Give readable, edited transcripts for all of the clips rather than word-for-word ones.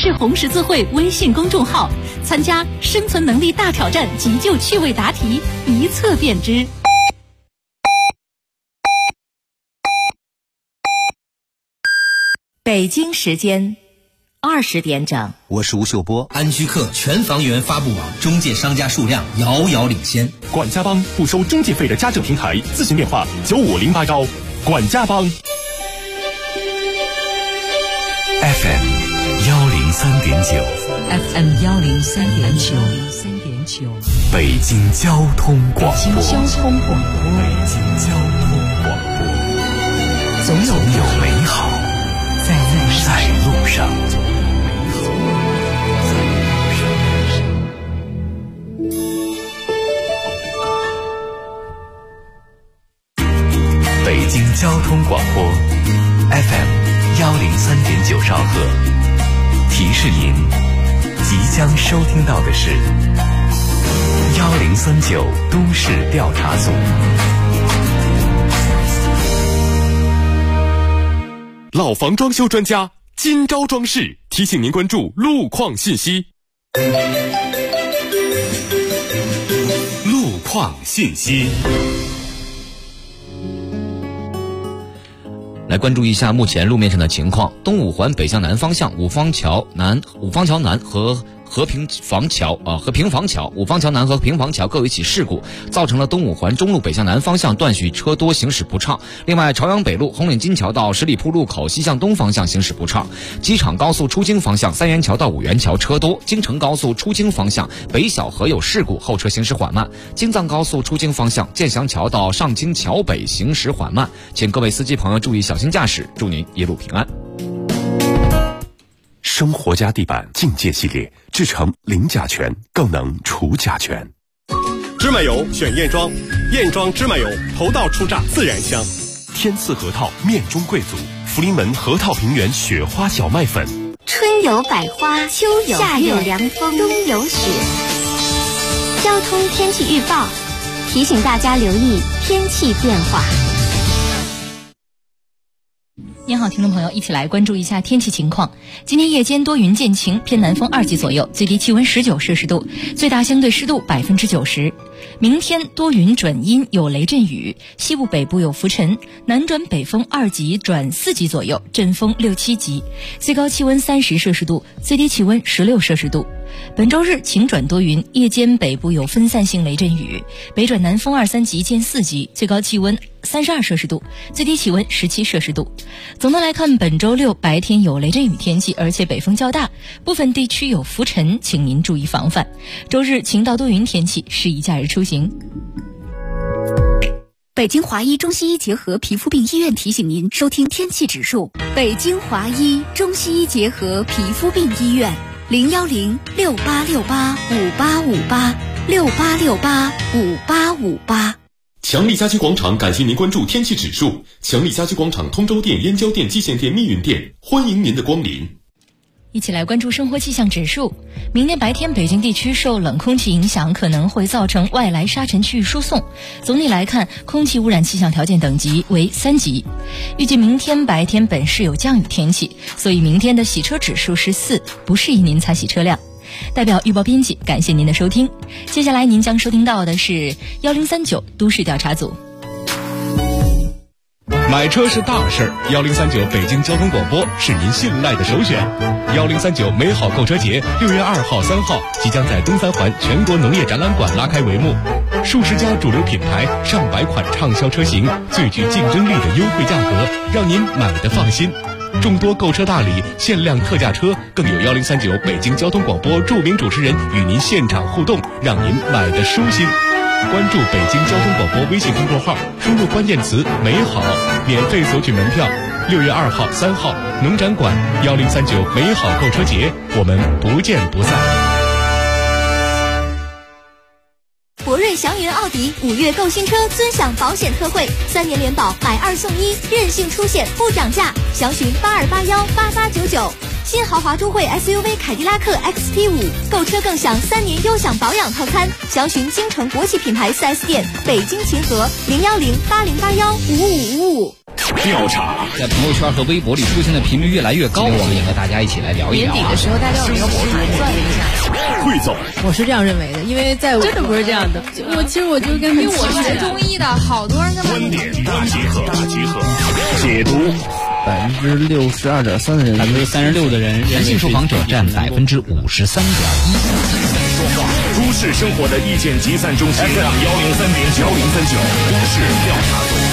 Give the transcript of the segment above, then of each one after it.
市红十字会微信公众号，参加生存能力大挑战急救趣味答题，一测便知。 北京时间20点整， 我是吴秀波。 安居客全房源发布网中介商家数量遥遥领先。 管家帮不收中介费的家政平台，咨询电话95081。管家帮。 FM 103.9 FM 103.9， 北京交通广播。 北京交通广播，总有美好在路上。北京交通广播 FM 103.9兆赫，提示您即将收听到的是1039都市调查组。 老房装修专家今朝装饰提醒您关注路况信息。路况信息。 来关注一下目前路面上的情况。东五环北向南方向五方桥南和平房桥五方桥南和平房桥各有一起事故，造成了东五环中路北向南方向断续车多，行驶不畅。另外，朝阳北路红岭金桥到十里铺路口西向东方向行驶不畅。机场高速出京方向三元桥到五元桥车多。京承高速出京方向北小河有事故，后车行驶缓慢。京藏高速出京方向建祥桥到上京桥北行驶缓慢，请各位司机朋友注意小心驾驶，祝您一路平安。 生活家地板境界系列，制成零甲醛，更能除甲醛。 芝麻油选燕庄，燕庄芝麻油头道初榨，自然香。 天赐核桃面中贵族，福临门核桃平原雪花小麦粉。 春有百花，秋有夏有凉风，冬有雪。交通天气预报提醒大家留意天气变化。 您好，听众朋友，一起来关注一下天气情况。今天夜间多云见晴，偏南风2级左右，最低气温19摄氏度，最大相对湿度90%。明天多云转阴，有雷阵雨，西部北部有浮尘，南转北风2级转4级左右，阵风6、7级，最高气温30摄氏度，最低气温16摄氏度。本周日晴转多云，夜间北部有分散性雷阵雨，北转南风2、3级见4级，最高气温32摄氏度，最低气温17摄氏度。总的来看，本周六白天有雷阵雨天气，而且北风较大，部分地区有浮尘，请您注意防范。周日晴到多云天气，适宜假日出行。 北京华医中西医结合皮肤病医院提醒您收听天气指数。北京华医中西医结合皮肤病医院，010-6868-5858，6868-5858。 强力家居广场感谢您关注天气指数。强力家居广场通州店、燕郊店、蓟县店、密云店，欢迎您的光临。 一起来关注生活气象指数。明天白天北京地区受冷空气影响，可能会造成外来沙尘区域输送。总体来看，空气污染气象条件等级为3级。预计明天白天本市有降雨天气，所以明天的洗车指数是4，不适宜您擦洗车辆。代表预报编辑感谢您的收听，接下来您将收听到的是1039都市调查组。 买车是大事儿，1039北京交通广播是您信赖的首选。1039美好购车节6月2号、3号即将在东三环全国农业展览馆拉开帷幕，数十家主流品牌、上百款畅销车型，最具竞争力的优惠价格，让您买得放心。众多购车大礼、限量特价车，更有1039北京交通广播著名主持人与您现场互动，让您买得舒心。关注北京交通广播微信公众号，输入关键词美好，免费索取门票。6月2号、3号农展馆1039美好购车节，我们不见不散。 博瑞祥云奥迪5月购新车尊享保险特惠，3年联保买2送1，任性出险不涨价，详询82818899。新豪华都会 SUV 凯迪拉克 XT5 购车更享3年优享保养套餐，详询京城国际品牌 4S 店，北京秦河01080815555。 调查， 在朋友圈和微博里出现的频率越来越高，我们也和大家一起来聊一聊。 年底的时候，大家有没有盘算了一下？ 汇总， 我是这样认为的，因为在真的不是这样的。其实我就跟因为我学中医的，好多人跟观点大集合，解读。 62.3%的人 ，36%的人，男性受访者占53.1%。 都市生活的意见集散中心 FM 103.9，都市调查组。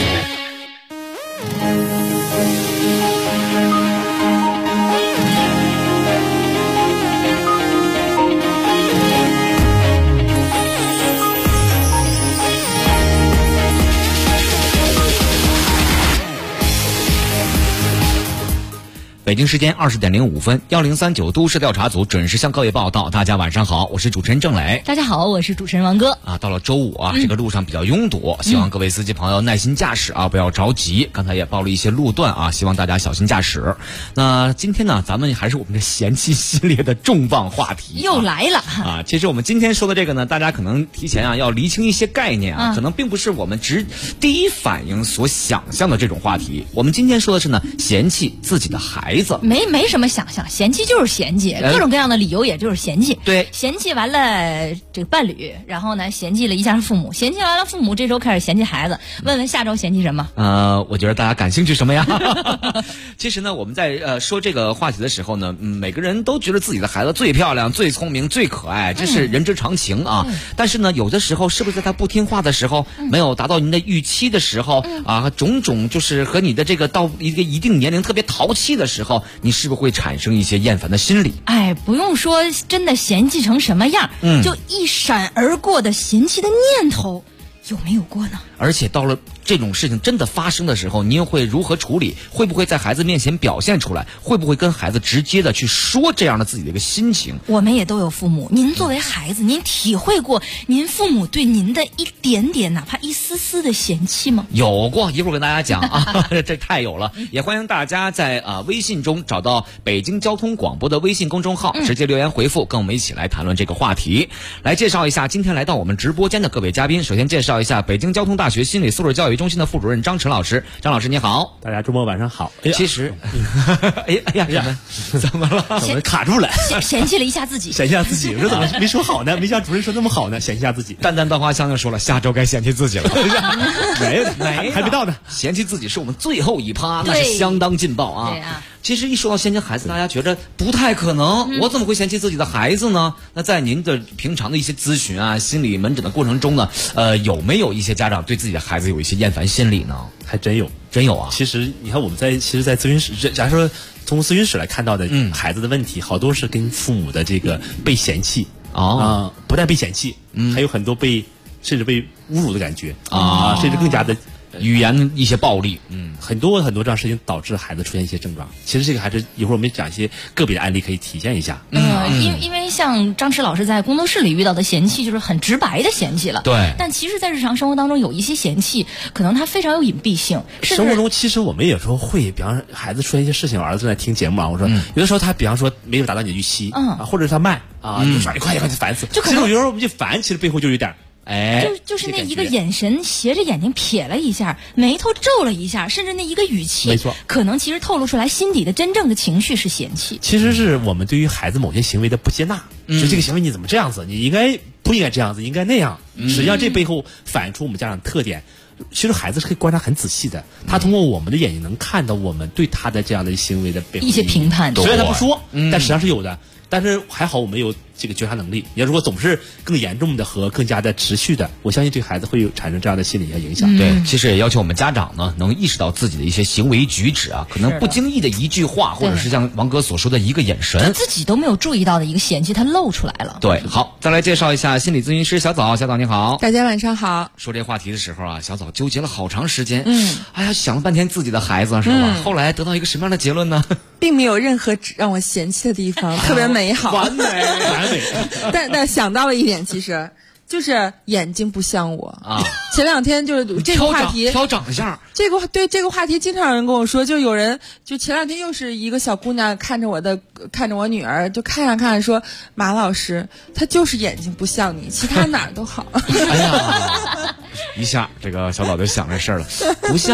北京时间20点05分，1039都市调查组准时向各位报道。大家晚上好，我是主持人郑磊。 大家好，我是主持人王哥。 到了周五啊，这个路上比较拥堵，希望各位司机朋友耐心驾驶啊，不要着急。刚才也报了一些路段啊，希望大家小心驾驶。那今天呢，咱们还是我们的嫌弃系列的重磅话题， 又来了啊！其实我们今天说的这个呢，大家可能提前啊要厘清一些概念啊，可能并不是我们第一反应所想象的这种话题。我们今天说的是呢，嫌弃自己的孩子， 没什么想象，嫌弃就是嫌弃，各种各样的理由也就是嫌弃。 对， 嫌弃完了这个伴侣，然后呢嫌弃了一下父母，嫌弃完了父母，这周开始嫌弃孩子。问问下周嫌弃什么？ 我觉得大家感兴趣什么呀？其实呢，我们在说这个话题的时候呢，每个人都觉得自己的孩子最漂亮、最聪明、最可爱，这是人之常情啊。但是呢，有的时候是不是在他不听话的时候，没有达到您的预期的时候啊，种种就是和你的这个到一个一定年龄特别淘气的时候，你是不是会产生一些厌烦的心理？ 哎，不用说真的嫌弃成什么样，就一闪而过的嫌弃的念头，有没有过呢？ 而且到了这种事情真的发生的时候，您又会如何处理？会不会在孩子面前表现出来？会不会跟孩子直接的去说这样的自己的一个心情？ 我们也都有父母，您作为孩子，您体会过您父母对您的一点点，哪怕一丝丝的嫌弃吗？ 有过，一会儿跟大家讲啊，这太有了。也欢迎大家在微信中找到北京交通广播的微信公众号，直接留言回复，跟我们一起来谈论这个话题。来介绍一下今天来到我们直播间的各位嘉宾。首先介绍一下北京交通大学心理素质教育中心的副主任张晨老师。张老师你好。 大家周末晚上好。 其实哎呀怎么了？ 怎么卡住了？ 嫌弃了一下自己， 嫌弃一下自己。我说怎么没说好呢？没像主任说那么好呢？嫌弃一下自己。 淡淡稻花香就说了，下周该嫌弃自己了。 没还没到呢。 嫌弃自己是我们最后一趴，那是相当劲爆啊。 对啊。 其实一说到嫌弃孩子，大家觉得不太可能，我怎么会嫌弃自己的孩子呢？那在您的平常的一些咨询啊、心理门诊的过程中呢，有没有一些家长对自己的孩子有一些厌烦心理呢？ 还真有啊。其实你看我们在咨询室，假如说从咨询室来看到的孩子的问题，好多是跟父母的这个被嫌弃不但被嫌弃，还有很多甚至被侮辱的感觉甚至更加的语言一些暴力， 很多这样事情导致孩子出现一些症状。其实这个还是一会儿我们讲一些个别的案例可以体现一下。 因为像张弛老师在工作室里遇到的嫌弃，就是很直白的嫌弃了。 对。 但其实，在日常生活当中，有一些嫌弃，可能它非常有隐蔽性。 生活中其实我们有时候会，比方说孩子出现一些事情，我儿子正在听节目啊，我说有的时候他比方说没有达到你的预期，或者是他慢就耍一块就烦死。 就可能有时候我们就烦，其实背后就有点。 就是那一个眼神斜着眼睛瞥了一下，眉头皱了一下，甚至那一个语气， 没错， 可能其实透露出来心底的真正的情绪是嫌弃。 其实是我们对于孩子某些行为的不接纳，就这个行为你怎么这样子？你不应该这样子，应该那样。实际上这背后反映出我们家长特点。其实孩子是可以观察很仔细的，他通过我们的眼睛能看到我们对他的这样的行为的背后一些评判。 虽然他不说，但实际上是有的。但是还好我们有这个觉察能力。你要如果总是更严重的和更加的持续的，我相信对孩子会产生这样的心理影响。 对，其实也要求我们家长呢，能意识到自己的一些行为举止啊，可能不经意的一句话，或者是像王哥所说的一个眼神， 自己都没有注意到的一个嫌弃，他露出来了。 对，好，再来介绍一下心理咨询师小枣。小枣你好。 大家晚上好。 说这话题的时候啊，小枣纠结了好长时间。哎呀，想了半天自己的孩子是吧？后来得到一个什么样的结论呢？ 并没有任何让我嫌弃的地方，特别美好， 完美。 但想到了一点，其实就是眼睛不像我啊。前两天就是这个话题挑长相， 这个话题经常有人跟我说，就有人就前两天又是一个小姑娘看着我女儿，就看着说马老师她就是眼睛不像你，其他哪儿都好。 哎呀，一下这个小枣就想这事儿了，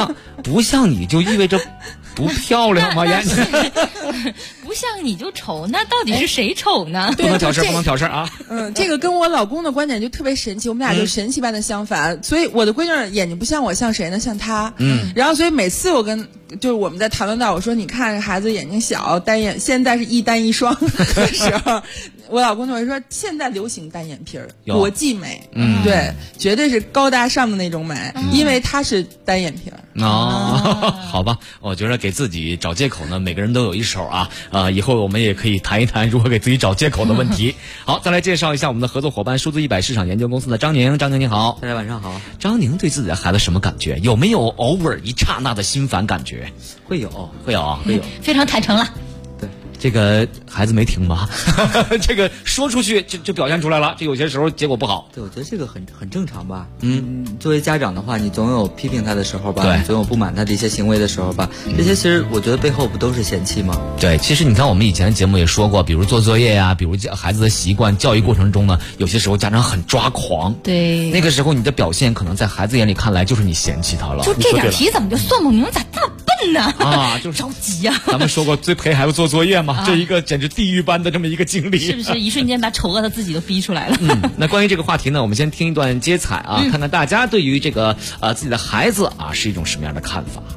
不像你就意味着不漂亮吗？眼睛不像你就丑，那到底是谁丑呢？ 不能挑事，不能挑事啊！ 这个跟我老公的观点就特别神奇，我们俩就神奇般的相反。所以我的闺女眼睛不像我，像谁呢？像她。然后所以每次就是我们在谈论到我说你看孩子眼睛小单眼，现在是一单一双的时候，我老公就会说现在流行单眼皮儿，国际美，对，绝对是高大上的那种美，因为她是单眼皮儿。 好吧，我觉得给自己找借口呢，每个人都有一手啊。以后我们也可以谈一谈如何给自己找借口的问题。好，再来介绍一下我们的合作伙伴数字100市场研究公司的张宁。张宁你好。 大家晚上好。 张宁对自己的孩子什么感觉？有没有偶尔一刹那的心烦感觉？ 会有， 非常坦诚了。 这个孩子没听吧？这个说出去就表现出来了，这有些时候结果不好。 对，我觉得这个很正常吧。作为家长的话，你总有批评他的时候吧， 对， 总有不满他的一些行为的时候吧。这些其实我觉得背后不都是嫌弃吗？ 对，其实你看我们以前的节目也说过，比如做作业呀，比如孩子的习惯教育过程中呢，有些时候家长很抓狂。 对， 那个时候你的表现可能在孩子眼里看来就是你嫌弃他了。 就这点题怎么就算不明白，咋这么笨呢？ 啊，就着急呀。 咱们说过最陪孩子做作业嘛，这一个简直地狱般的这么一个经历， 是不是一瞬间把丑恶他自己都逼出来了？ 那关于这个话题呢，我们先听一段接彩啊，看看大家对于这个自己的孩子啊是一种什么样的看法。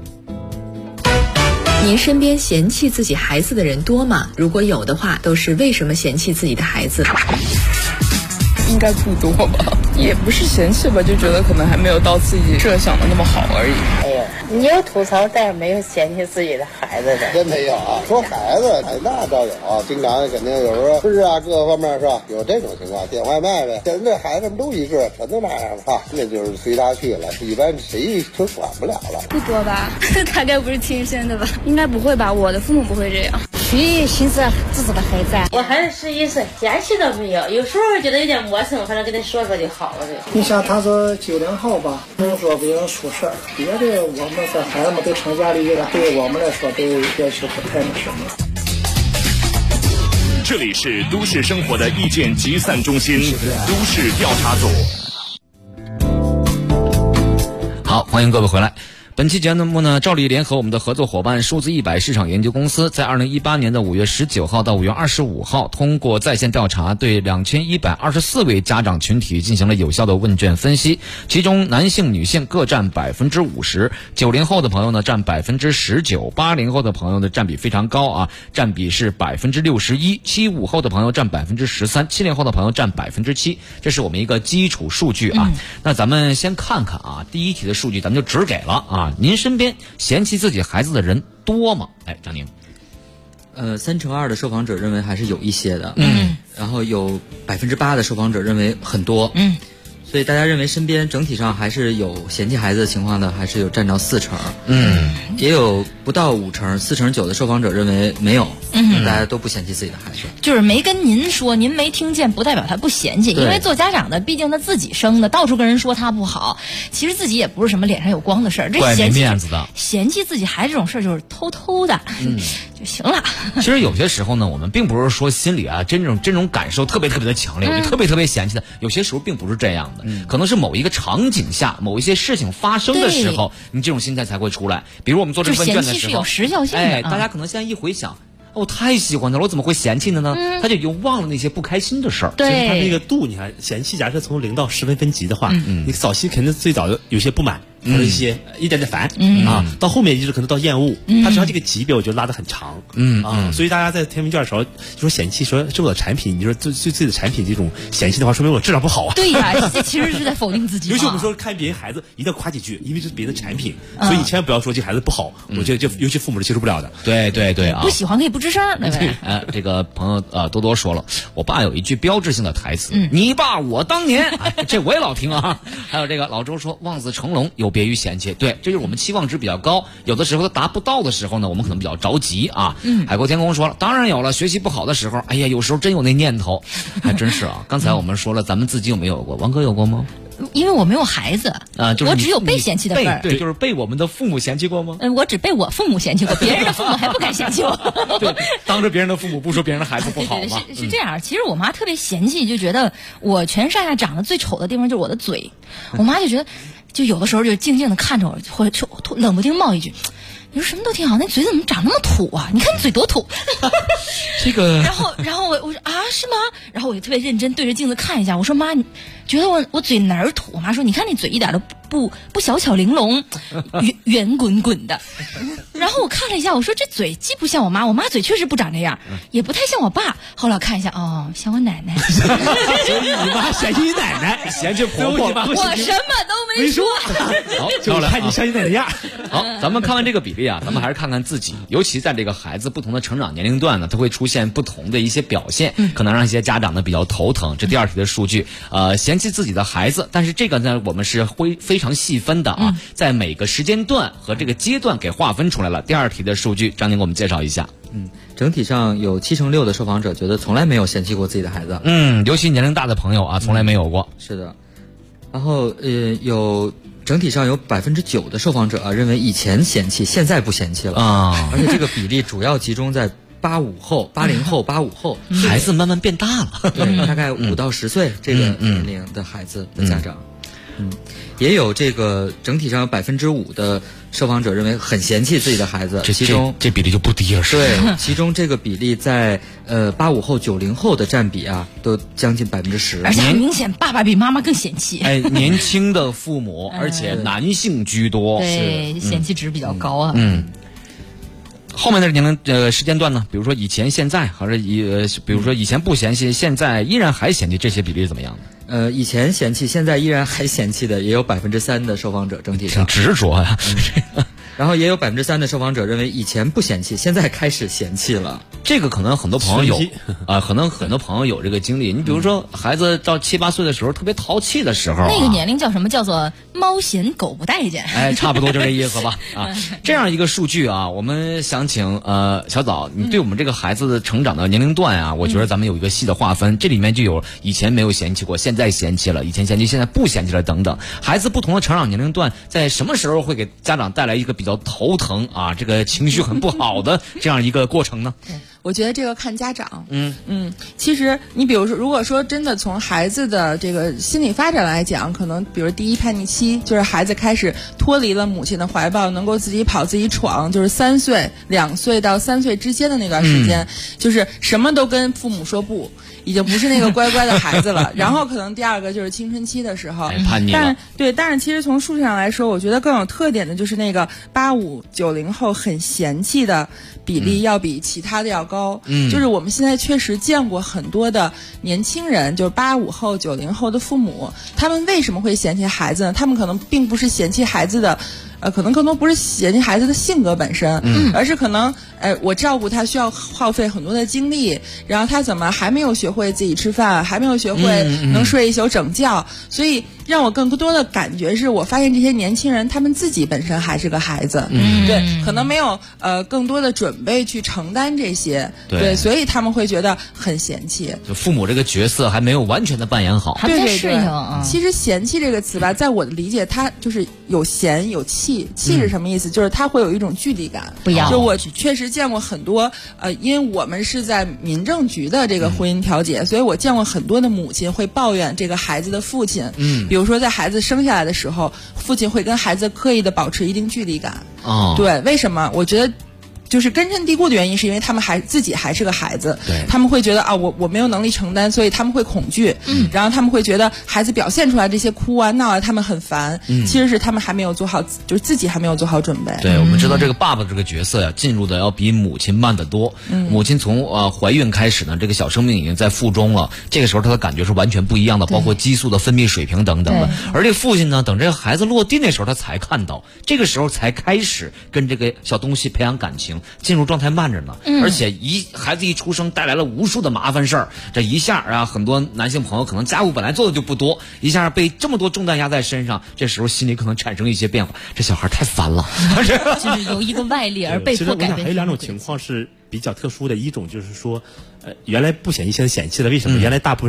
您身边嫌弃自己孩子的人多吗？如果有的话，都是为什么嫌弃自己的孩子？ 应该不多吧，也不是嫌弃吧，就觉得可能还没有到自己设想的那么好而已。 哎呀，你有吐槽，但是没有嫌弃自己的孩子的， 真没有啊。说孩子，那倒有啊，经常肯定有时候吃啊，各方面是吧？有这种情况，点外卖呗。现在这孩子们都一个，全都那样吧，那就是随他去了。一般谁都管不了了。 不多吧？大概不是亲生的吧？应该不会吧？我的父母不会这样。 去心思自己的孩子，我孩子11岁，嫌弃都没有。有时候觉得有点陌生，反正跟他说说就好了。 你像他是90后吧，不用说不用出事儿，别的我们在孩子们都成家立业了，对我们来说都要求不太那什么。 这里是都市生活的意见集散中心，都市调查组。 好，欢迎各位回来。本期节目呢，照例联合我们的合作伙伴数字100市场研究公司，在2018年的5月19号到5月25号，通过在线调查，对2124位家长群体进行了有效的问卷分析，其中男性、女性各占50%，90后的朋友呢占19%，80后的朋友的占比非常高啊，占比是61%，75后的朋友占13%，70后的朋友占7%，这是我们一个基础数据啊。那咱们先看看啊，第一题的数据咱们就只给了啊。您身边嫌弃自己孩子的人多吗？哎，张宁 ，3×2的受访者认为还是有一些的，然后有8%的受访者认为很多，所以大家认为身边整体上还是有嫌弃孩子的情况的，还是有占到40%，也有不到50%，4%9的受访者认为没有，大家都不嫌弃自己的孩子， 就是没跟您说，您没听见，不代表他不嫌弃，因为做家长的，毕竟他自己生的，到处跟人说他不好，其实自己也不是什么脸上有光的事儿，这怪没面子的， 嫌弃自己孩子这种事儿就是偷偷的，就行了。 其实有些时候呢，我们并不是说心里啊这种感受特别的强烈，我就特别嫌弃的，有些时候并不是这样的，可能是某一个场景下，某一些事情发生的时候，你这种心态才会出来。比如我们做这个问卷的时候， 嫌弃是有时效性的， 哎，大家可能现在一回想，我太喜欢他了，我怎么会嫌弃他呢？他就已经忘了那些不开心的事儿。 对，其实他那个度，你看嫌弃，假设从0到10分分级的话，你早期肯定最早有些不满。或者一点点烦啊，到后面就是可能到厌恶，它实际上这个级别我觉得拉得很长，所以大家在填问卷的时候就说嫌弃，说是我的产品，你说对自己的产品这种嫌弃的话，说明我质量不好啊。 对呀，这其实是在否定自己。 尤其我们说看别人孩子一定要夸几句，因为这是别人的产品，所以你千万不要说这孩子不好，我觉得这尤其父母是接受不了的。 对啊， 不喜欢可以不吱声，对不对？ 这个朋友多多说了，我爸有一句标志性的台词，你爸我当年，这我也老听啊。还有这个老周说望子成龙有别于嫌弃，对。这就是我们期望值比较高，有的时候他达不到的时候呢，我们可能比较着急啊。海阔天空说了，当然有了，学习不好的时候，哎呀，有时候真有那念头，还真是啊。刚才我们说了，咱们自己有没有过？王哥有过吗？ 因为我没有孩子啊，就是我只有被嫌弃的份儿。 对，就是被我们的父母嫌弃过吗？ 我只被我父母嫌弃过，别人的父母还不敢嫌弃我。 对，当着别人的父母不说别人的孩子不好嘛。 对，是这样。其实我妈特别嫌弃，就觉得我全上下长得最丑的地方就是我的嘴。我妈就觉得，就有的时候就静静的看着我，或者冷不丁冒一句。你说什么都挺好，那嘴怎么长那么土啊？你看你嘴多土。 这个。 然后我说啊，是吗？然后我就特别认真对着镜子看一下，我说妈，你觉得我嘴哪儿土？我妈说你看你嘴一点都不小巧玲珑，圆滚滚的。然后我看了一下，我说这嘴既不像我妈嘴确实不长这样，也不太像我爸。后来我看一下，哦，像我奶奶。 所以你妈嫌弃你奶奶， 嫌弃婆婆。 我什么都没说。 好， 就看你像你奶奶样。 好，咱们看完这个比例啊，咱们还是看看自己，尤其在这个孩子不同的成长年龄段呢，它会出现不同的一些表现，可能让一些家长呢比较头疼。这第二题的数据，嫌弃自己的孩子，但是这个呢，我们是会非常细分的啊，在每个时间段和这个阶段给划分出来了。第二题的数据，张宁给我们介绍一下。 整体上有76%的受访者觉得从来没有嫌弃过自己的孩子。 尤其年龄大的朋友啊，从来没有过。 是的。然后整体上有9%的受访者认为以前嫌弃，现在不嫌弃了啊，而且这个比例主要集中在80后、85后， 孩子慢慢变大了， 对，大概5到10岁这个年龄的孩子的家长，也有这个整体上有5%的受访者认为很嫌弃自己的孩子，其中这比例就不低了，是对，其中这个比例在85后、90后的占比都将近10%， 而且很明显，爸爸比妈妈更嫌弃。 年轻的父母，而且男性居多， 对，嫌弃值比较高啊。 后面的年龄时间段呢，比如说以前、现在，还是比如说以前不嫌弃，现在依然还嫌弃，这些比例是怎么样的？ 以前嫌弃，现在依然还嫌弃的也有3%的受访者，整体上挺执着呀。 然后也有3%的受访者认为以前不嫌弃，现在开始嫌弃了。 这个可能很多朋友有可能很多朋友有这个经历。你比如说，孩子到7、8岁的时候，特别淘气的时候， 那个年龄叫什么？叫做猫嫌狗不待见。 差不多就这意思吧。这样一个数据啊，我们想请小枣，你对我们这个孩子的成长的年龄段啊，我觉得咱们有一个细的划分。这里面就有以前没有嫌弃过，现在嫌弃了，以前嫌弃，现在不嫌弃了等等。孩子不同的成长年龄段，在什么时候会给家长带来一个比较头疼啊，这个情绪很不好的这样一个过程呢？ 我觉得这个看家长。其实你比如说，如果说真的从孩子的这个心理发展来讲，可能比如第一叛逆期，就是孩子开始脱离了母亲的怀抱，能够自己跑自己闯，就是2岁到3岁之间的那段时间，就是什么都跟父母说不，已经不是那个乖乖的孩子了。然后可能第二个就是青春期的时候， 叛逆了。 但是其实从数据上来说，我觉得更有特点的就是那个85、90后很嫌弃的比例要比其他的要高。就是我们现在确实见过很多的年轻人，就是85后、90后的父母，他们为什么会嫌弃孩子呢？他们可能并不是嫌弃孩子的。可能更多不是嫌弃孩子的性格本身，而是可能，我照顾他需要耗费很多的精力，然后他怎么还没有学会自己吃饭，还没有学会能睡一宿整觉，所以让我更多的感觉是我发现这些年轻人他们自己本身还是个孩子，对，可能没有更多的准备去承担这些，对，所以他们会觉得很嫌弃， 就父母这个角色还没有完全的扮演好， 还不太适应。 其实嫌弃这个词吧，在我的理解，它就是有嫌有气。气是什么意思？就是它会有一种距离感。 不要， 就我确实见过很多因为我们是在民政局的这个婚姻调解，所以我见过很多的母亲会抱怨这个孩子的父亲。比如说在孩子生下来的时候，父亲会跟孩子刻意的保持一定距离感。对，为什么？我觉得。就是根深蒂固的原因，是因为他们自己还是个孩子，他们会觉得我没有能力承担，所以他们会恐惧，然后他们会觉得孩子表现出来这些哭啊闹啊，他们很烦，其实是他们还没有做好，就是自己还没有做好准备。 对，我们知道这个爸爸这个角色呀，进入的要比母亲慢得多。母亲从怀孕开始呢，这个小生命已经在腹中了，这个时候他的感觉是完全不一样的，包括激素的分泌水平等等的。而这个父亲呢，等这个孩子落地那时候，他才看到，这个时候才开始跟这个小东西培养感情。进入状态慢着呢，而且孩子一出生带来了无数的麻烦事儿，这一下啊，很多男性朋友可能家务本来做的就不多，一下被这么多重担压在身上，这时候心里可能产生一些变化，这小孩太烦了， 就是由一个外力而被迫改变。 还有2种情况是比较特殊的，一种就是说，原来不嫌弃，现在嫌弃了，为什么？原来大部分是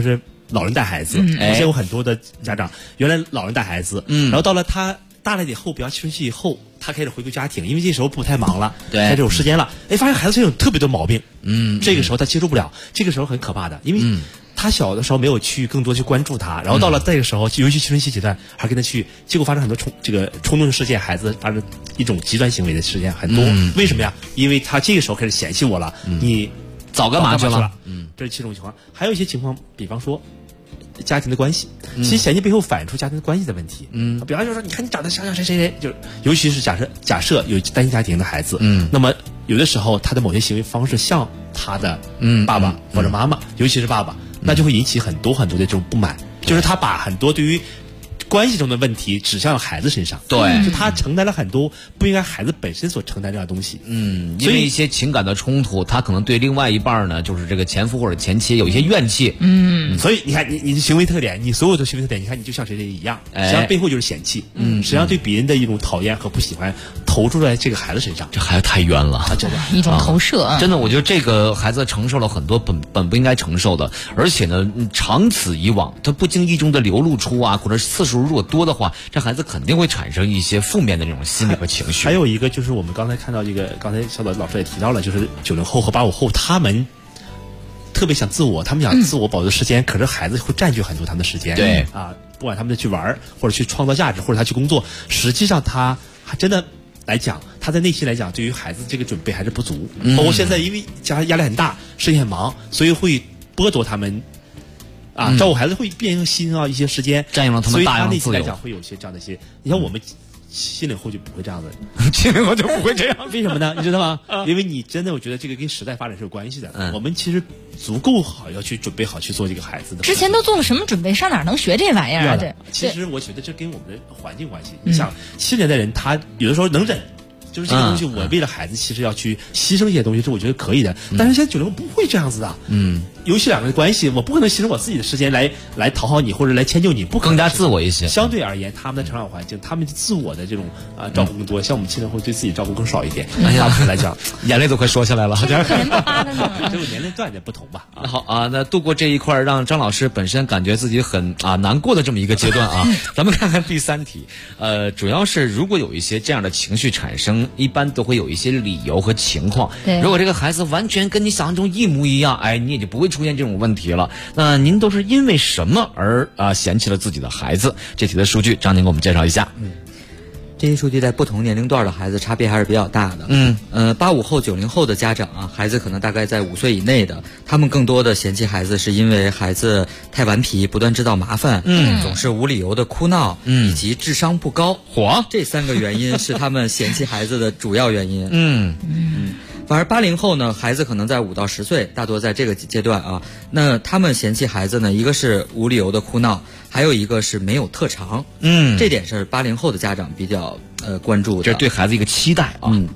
老人带孩子，我见过很多的家长，原来老人带孩子，然后到了他大了以后，比方青春期以后，他开始回归家庭，因为这时候不太忙了，在这种时间了，发现孩子身上有特别多毛病，这个时候他接受不了，这个时候很可怕的，因为他小的时候没有去更多去关注他，然后到了这个时候，尤其青春期阶段，还跟他去，结果发生很多冲动事件，孩子发生一种极端行为的事件很多，为什么呀？因为他这个时候开始嫌弃我了，你早干嘛去了？ 这是其中情况，还有一些情况，比方说。家庭的关系，其实嫌弃背后反映出家庭的关系的问题。比方说，你看你长得像谁谁谁，就尤其是假设有单亲家庭的孩子，那么有的时候他的某些行为方式像他的爸爸或者妈妈，尤其是爸爸，那就会引起很多很多的这种不满，就是他把很多对于关系中的问题指向了孩子身上， 对， 就他承担了很多不应该孩子本身所承担这样的东西。 因为一些情感的冲突，他可能对另外一半呢，就是这个前夫或者前妻有一些怨气。 所以你看，你的行为特点，你所有的行为特点，你看你就像谁谁一样，实际上背后就是嫌弃，实际上对别人的一种讨厌和不喜欢投注在这个孩子身上。 这孩子太冤了， 真的一种投射。 真的，我觉得这个孩子承受了很多本不应该承受的，而且呢，长此以往，他不经意中的流露出啊，或者次数如果多的话，这孩子肯定会产生一些负面的这种心理和情绪。 还有一个就是我们刚才看到刚才小老师也提到了，就是90后和85后他们特别想自我，他们想自我保留时间，可是孩子会占据很多他们的时间。 对啊，不管他们去玩或者去创造价值，或者他去工作，实际上他还真的来讲，他在内心来讲，对于孩子这个准备还是不足。包括现在因为家压力很大，事情很忙，所以会剥夺他们照顾孩子会变用心一些时间， 占用了他们大量的自由。 所以他内心来讲会有一些这样的一些，你像我们70后就不会这样子 ，70后就不会这样， 为什么呢？你知道吗？因为你真的，我觉得这个跟时代发展是有关系的。我们其实足够好，要去准备好去做这个孩子的。 之前都做了什么准备？上哪能学这玩意儿啊？ 其实我觉得这跟我们的环境关系。你想，70年代人他有的时候能忍。就是这个东西，我为了孩子，其实要去牺牲一些东西，这我觉得可以的。但是现在90后不会这样子的，尤其两个人的关系，我不可能牺牲我自己的时间来讨好你或者来迁就你，不可能， 更加自我一些。 相对而言，他们的成长环境，他们自我的这种照顾更多，像我们70后对自己照顾更少一点。大部分来讲， 眼泪都快说下来了， 可怜巴巴的呢。 这个年龄段的不同吧。 那好啊，那度过这一块，让张老师本身感觉自己很难过的这么一个阶段啊。咱们看看第3题，主要是如果有一些这样的情绪产生，一般都会有一些理由和情况。如果这个孩子完全跟你想象中一模一样，你也就不会出现这种问题了。那您都是因为什么而嫌弃了自己的孩子？这题的数据，张宁给我们介绍一下。 这些数据在不同年龄段的孩子差别还是比较大的。85后、90后的家长孩子可能大概在5岁以内的，他们更多的嫌弃孩子是因为孩子太顽皮，不断制造麻烦，总是无理由的哭闹，以及智商不高。这3个原因是他们嫌弃孩子的主要原因。反而80后呢，孩子可能在5到10岁，大多在这个阶段那他们嫌弃孩子呢，一个是无理由的哭闹，还有一个是没有特长。这点是80后的家长比较关注的， 这是对孩子一个期待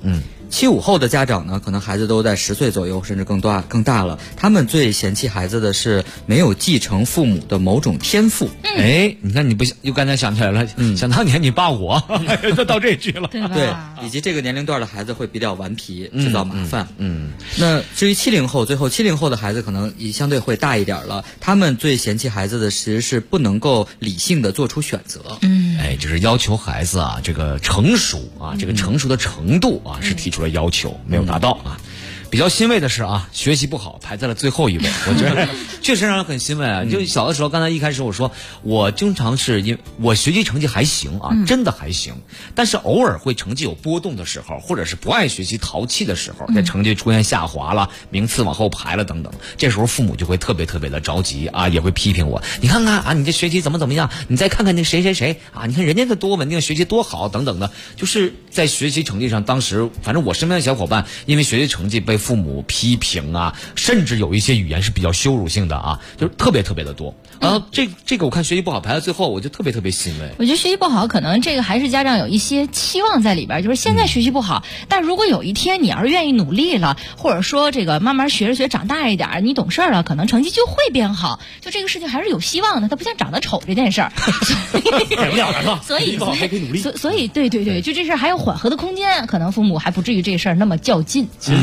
75后的家长呢，可能孩子都在10岁左右，甚至更大了。他们最嫌弃孩子的是没有继承父母的某种天赋。 你看你不又刚才想起来了，想当年你爸我就到这句了， 对，以及这个年龄段的孩子会比较顽皮，制造麻烦。那至于70后，最后70后的孩子可能也相对会大一点了，他们最嫌弃孩子的其实是不能够理性的做出选择。 就是要求孩子这个成熟这个成熟的程度是提出了要求，没有达到比较欣慰的是学习不好排在了最后一位，我觉得确实让人很欣慰就小的时候，刚才一开始我说我经常是因为我学习成绩还行真的还行，但是偶尔会成绩有波动的时候，或者是不爱学习淘气的时候，这成绩出现下滑了，名次往后排了等等，这时候父母就会特别特别的着急也会批评我，你看看你这学习怎么样，你再看看那谁谁谁你看人家的多稳定，学习多好等等的，就是在学习成绩上，当时反正我身边的小伙伴因为学习成绩被父母批评甚至有一些语言是比较羞辱性的就是特别特别的多。这个我看学习不好排到最后，我就特别特别欣慰。 我觉得学习不好可能这个还是家长有一些期望在里边，就是现在学习不好，但如果有一天你要是愿意努力了，或者说这个慢慢学着学长大一点，你懂事了，可能成绩就会变好，就这个事情还是有希望的，它不像长得丑这件事儿。 改不了了是吧？ 所以还可以努力。 所以对，就这事儿还有缓和的空间，可能父母还不至于这事儿那么较劲。 其实这里面你看到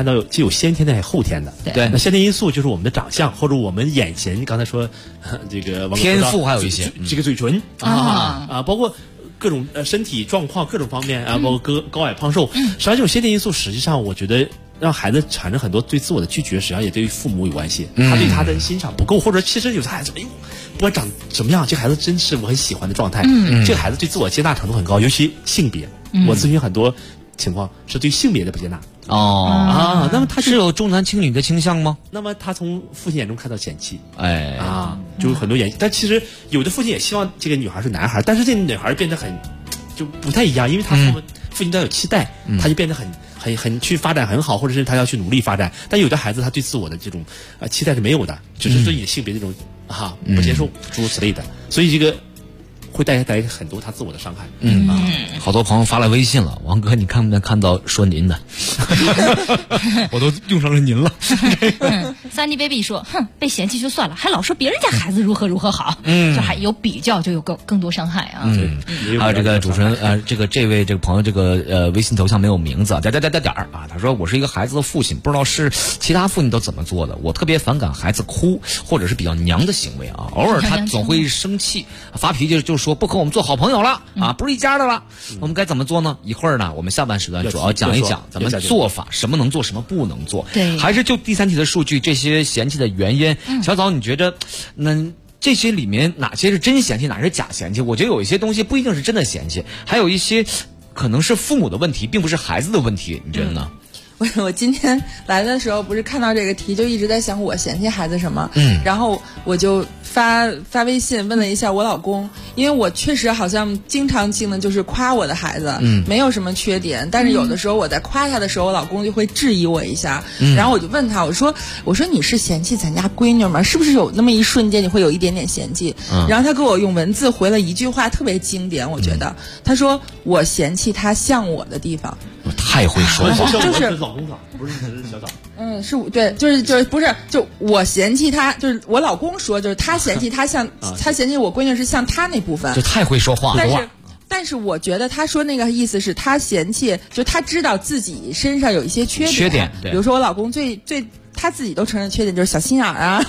到既有先天的，还有后天的。 对， 那先天因素就是我们的长相，或者我们眼前，刚才说这个天赋还有一些， 这个嘴唇包括各种身体状况各种方面啊，包括高矮胖瘦，实际上这种先天因素，实际上我觉得让孩子产生很多对自我的拒绝，实际上也对于父母有关系。他对他的欣赏不够，或者其实有的孩子，哎呦，不管长什么样，这孩子真是我很喜欢的状态。这个孩子对自我接纳程度很高，尤其性别，我咨询很多情况是对性别的不接纳。那么他是有重男轻女的倾向吗？ 那么他从父亲眼中看到嫌弃， 就有很多原因。但其实有的父亲也希望这个女孩是男孩，但是这个女孩变得很就不太一样，因为他父亲都有期待，他就变得很去发展很好，或者是他要去努力发展。但有的孩子他对自我的这种期待是没有的，只是对你的性别这种不接受，诸如此类的，所以这个会带来很多他自我的伤害。 好多朋友发来微信了，王哥，你看不能看到说您的，我都用上了您了。 Sunny Baby 说，被嫌弃就算了，还老说别人家孩子如何如何好，这还有比较就有更多伤害啊。 还有这个主持人这位朋友微信头像没有名字他说我是一个孩子的父亲，不知道是其他父亲都怎么做的，我特别反感孩子哭或者是比较娘的行为啊，偶尔他总会生气发脾气，就说不和我们做好朋友了不是一家的了。我们该怎么做呢？一会儿呢，我们下半时段主要讲一讲咱们做法，什么能做，什么不能做。 对， 还是就第3题的数据，这些嫌弃的原因，小枣你觉得这些里面哪些是真嫌弃，哪是假嫌弃？我觉得有一些东西不一定是真的嫌弃，还有一些可能是父母的问题，并不是孩子的问题，你觉得呢？ 我今天来的时候不是看到这个题，就一直在想我嫌弃孩子什么，然后我就发微信问了一下我老公，因为我确实好像经常性的就是夸我的孩子，没有什么缺点，但是有的时候我在夸他的时候，我老公就会质疑我一下，然后我就问他，我说你是嫌弃咱家闺女吗？是不是有那么一瞬间你会有一点点嫌弃？然后他给我用文字回了一句话特别经典，我觉得他说我嫌弃他像我的地方。 太会说话， 就是老公早，不是小枣。 是对，就是不是就我嫌弃他，就是我老公说，就是他嫌弃他像他嫌弃我闺女是像他那部分， 就太会说话。 但是我觉得他说那个意思是他嫌弃，就他知道自己身上有一些缺点，比如说我老公最他自己都承认缺点就是小心眼啊，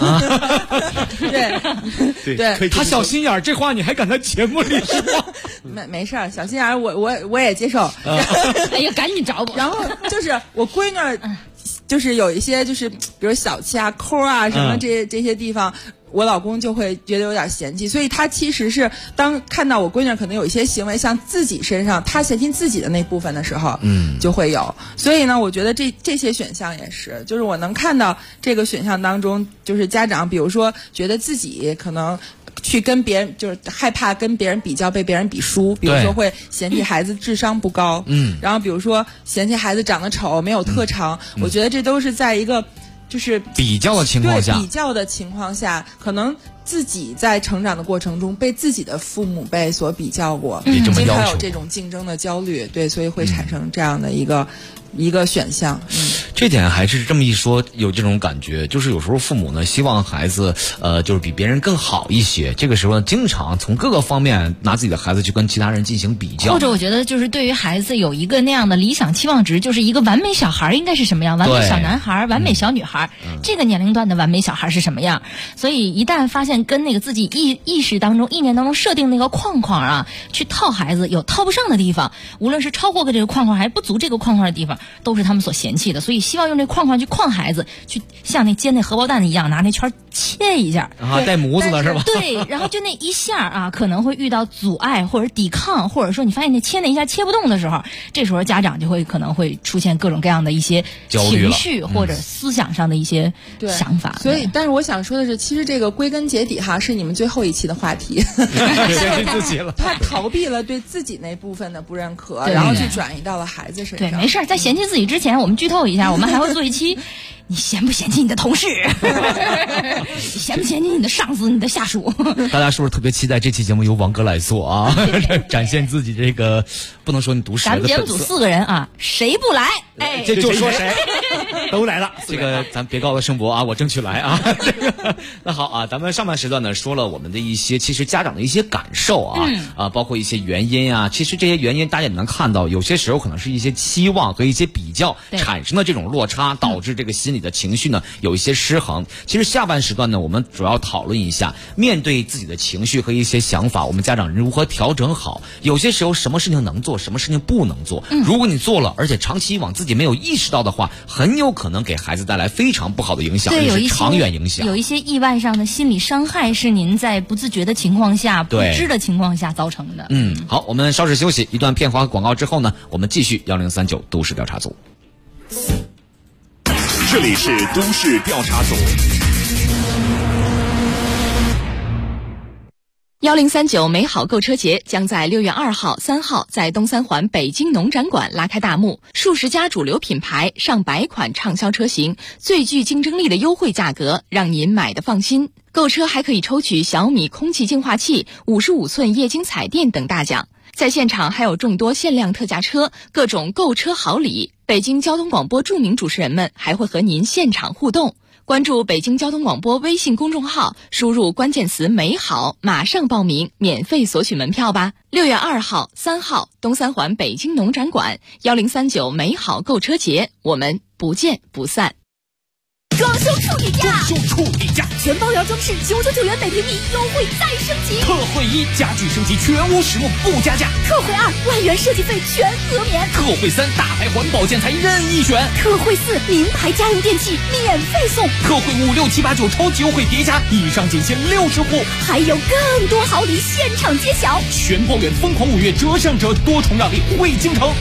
对， 他小心眼这话你还敢在节目里说？ 没事儿，小心眼我也接受。 哎呀，赶紧找我。 然后就是我闺女，就是有一些就是比如小气啊、抠啊什么这些地方。我老公就会觉得有点嫌弃，所以他其实是当看到我闺女可能有一些行为像自己身上，他嫌弃自己的那部分的时候，就会有。所以呢，我觉得这些选项也是，就是我能看到这个选项当中，就是家长比如说觉得自己可能去跟别人，就是害怕跟别人比较，被别人比输，比如说会嫌弃孩子智商不高，然后比如说嫌弃孩子长得丑，没有特长，我觉得这都是在一个。就是比较的情况下，可能自己在成长的过程中被自己的父母辈所比较过，经常有这种竞争的焦虑，对，所以会产生这样的一个选项。 这点还是这么一说，有这种感觉，就是有时候父母呢希望孩子就是比别人更好一些，这个时候经常从各个方面拿自己的孩子去跟其他人进行比较， 或者我觉得就是对于孩子有一个那样的理想期望值，就是一个完美小孩应该是什么样，完美小男孩、完美小女孩，这个年龄段的完美小孩是什么样。所以一旦发现跟那个自己意识当中、意念当中设定那个框框啊，去套孩子有套不上的地方，无论是超过这个框框还是不足这个框框的地方，都是他们所嫌弃的。所以希望用这框框去框孩子，去像那煎那荷包蛋一样，拿那圈切一下带模子的是吧？ 对，然后就那一下啊，可能会遇到阻碍或者抵抗，或者说你发现那切那一下切不动的时候，这时候家长就会可能会出现各种各样的一些情绪或者思想上的一些想法。 所以，但是我想说的是，其实这个归根结底哈，是你们最后一期的话题， 嫌弃自己了， 他逃避了对自己那部分的不认可，然后去转移到了孩子身上。 对，没事，在嫌弃自己之前，我们剧透一下，我们还会做一期你嫌不嫌弃你的同事？你嫌不嫌弃你的上司、你的下属？ 大家是不是特别期待这期节目由王哥来做啊？展现自己这个不能说你毒舌的咱们节目组4个人啊，谁不来？哎， 这就说谁都来了。 这个咱别告诉声博啊，我争取来啊。这个那好啊，咱们上半时段呢说了我们的一些其实家长的一些感受啊，包括一些原因啊。其实这些原因大家也能看到，有些时候可能是一些期望和一些比较产生的这种落差，导致这个心理的情绪呢有一些失衡。其实下半时段呢，我们主要讨论一下面对自己的情绪和一些想法，我们家长如何调整好。有些时候什么事情能做，什么事情不能做。如果你做了，而且长期以往自己没有意识到的话，很有可能给孩子带来非常不好的影响， 对， 也是长远影响。 有一些意外上的心理伤害是您在不自觉的情况下、不知的情况下造成的。 好，我们稍事休息，一段片花广告之后呢，我们继续1039都市调查组。 这里是都市调查组。 1039美好购车节将在6月2号、3号在东三环北京农展馆拉开大幕，数十家主流品牌、上百款畅销车型，最具竞争力的优惠价格，让您买得放心。购车还可以抽取小米空气净化器、55寸液晶彩电等大奖。在现场还有众多限量特价车，各种购车好礼。北京交通广播著名主持人们还会和您现场互动。关注北京交通广播微信公众号，输入关键词美好，马上报名，免费索取门票吧。6月2号、3号东三环北京农展馆1039美好购车节，我们不见不散。 装修处理价， 装修处理价， 全包圆装饰999元每平米，优惠再升级。 特惠1，家具升级全屋使用不加价。 特惠2，外援设计费全额免。 特惠3，大牌环保建材任意选。 特惠4，名牌家用电器免费送。 特惠5、6、7、8、9超级优惠叠加，以上仅限60户， 还有更多好礼现场揭晓。 全包圆疯狂5月折上折，多重让利惠京城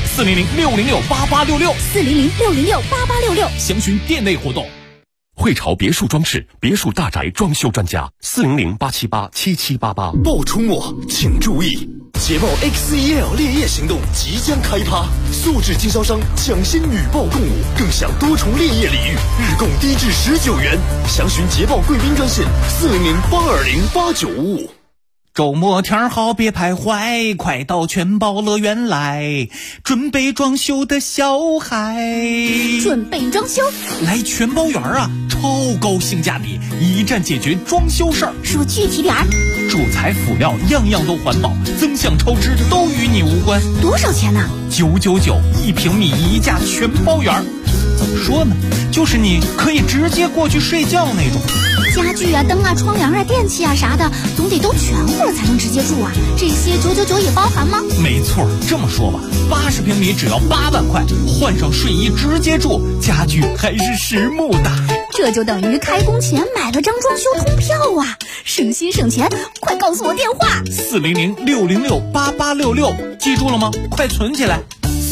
，400-606-8866，400-606-8866， 详询店内活动。汇潮别墅装饰，别墅大宅装修专家，400-878-7788。 报出没，请注意！捷豹 XEL 烈焰行动即将开趴，素质经销商抢先女报共舞，更享多重烈焰礼遇，日供低至19元。详询捷豹贵宾专线400-820-8955。 周末天好别徘徊，快到全包乐园来，准备装修的小孩。 准备装修来全包园啊，超高性价比，一站解决装修事儿。 说具体点儿， 主材辅料样样都环保，增项超支都与你无关。 多少钱呢 ？999一平米一价全包园。怎么说呢，就是你可以直接过去睡觉那种。 家具啊、灯啊、窗帘啊、电器啊啥的，总得都全乎了才能直接住啊。这些999也包含吗？ 没错，这么说吧，80平米只要8万块，换上睡衣直接住，家具还是实木的。 这就等于开工前买了张装修通票啊，省心省钱！快告诉我电话 ，400-606-8866，记住了吗？快存起来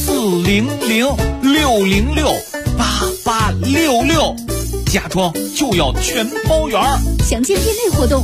，400-606-8866，家装就要全包圆。 详见店内活动。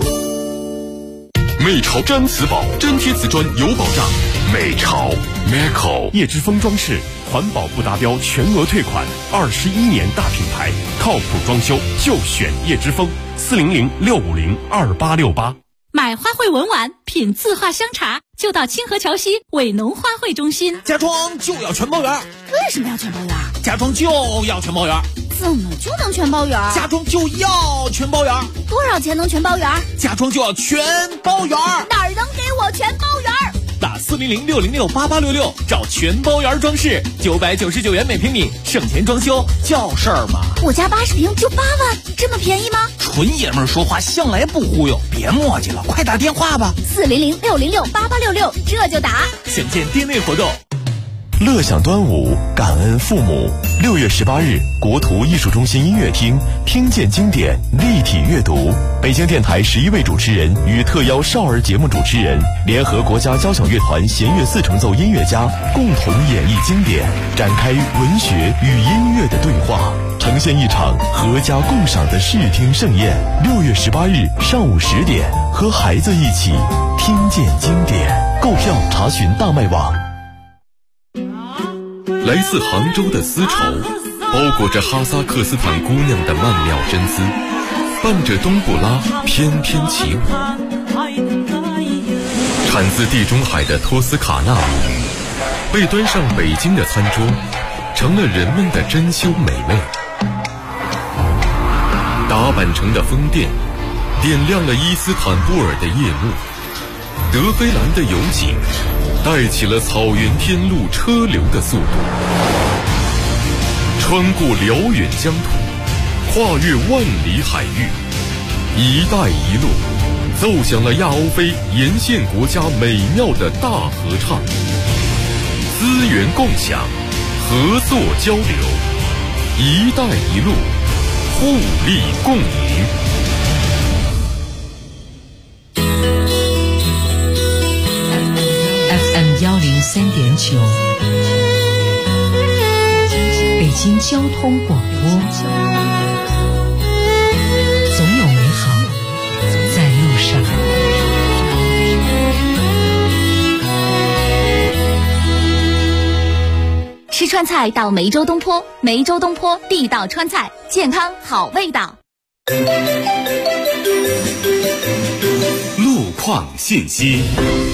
美潮粘瓷宝，粘贴瓷砖有保障。美潮 Meco 叶之峰装饰，环保不达标全额退款，21年大品牌，靠谱装修就选叶之峰，400-650-2868。 买花卉文玩，品字画香茶，就到清河桥西伟农花卉中心。 家装就要全包圆。 为什么要全包圆？ 家装就要全包圆。 怎么就能全包圆？ 家装就要全包圆。 多少钱能全包圆？ 家装就要全包圆。 哪儿能给我全包圆？ 打400-606-8866，找全包圆装饰，999元每平米，省钱装修叫事儿嘛。 我家80平就8万，这么便宜吗？ 纯爷们儿说话向来不忽悠，别磨叽了，快打电话吧。 400-606-8866，这就打。 详见店内活动。 乐享端午，感恩父母。6月18日，国图艺术中心音乐厅，听见经典，立体阅读。北京电台11位主持人与特邀少儿节目主持人，联合国家交响乐团弦乐4重奏音乐家，共同演绎经典，展开文学与音乐的对话，呈现一场阖家共赏的视听盛宴。6月18日上午10点，和孩子一起听见经典。购票查询大麦网。来自杭州的丝绸， 包裹着哈萨克斯坦姑娘的曼妙真姿，伴着冬不拉翩翩起舞。产自地中海的托斯卡纳米被端上北京的餐桌，成了人们的珍馐美味。达坂城的风电点亮了伊斯坦布尔的夜幕，德黑兰的油井带起了草原天路车流的速度。穿过辽远疆土，跨越万里海域，一带一路奏响了亚欧非沿线国家美妙的大合唱。资源共享，合作交流，一带一路，互利共赢。 FM 103.9，北京交通广播，总有美好在路上。 吃川菜到梅州东坡，梅州东坡地道川菜，健康好味道。 路况信息。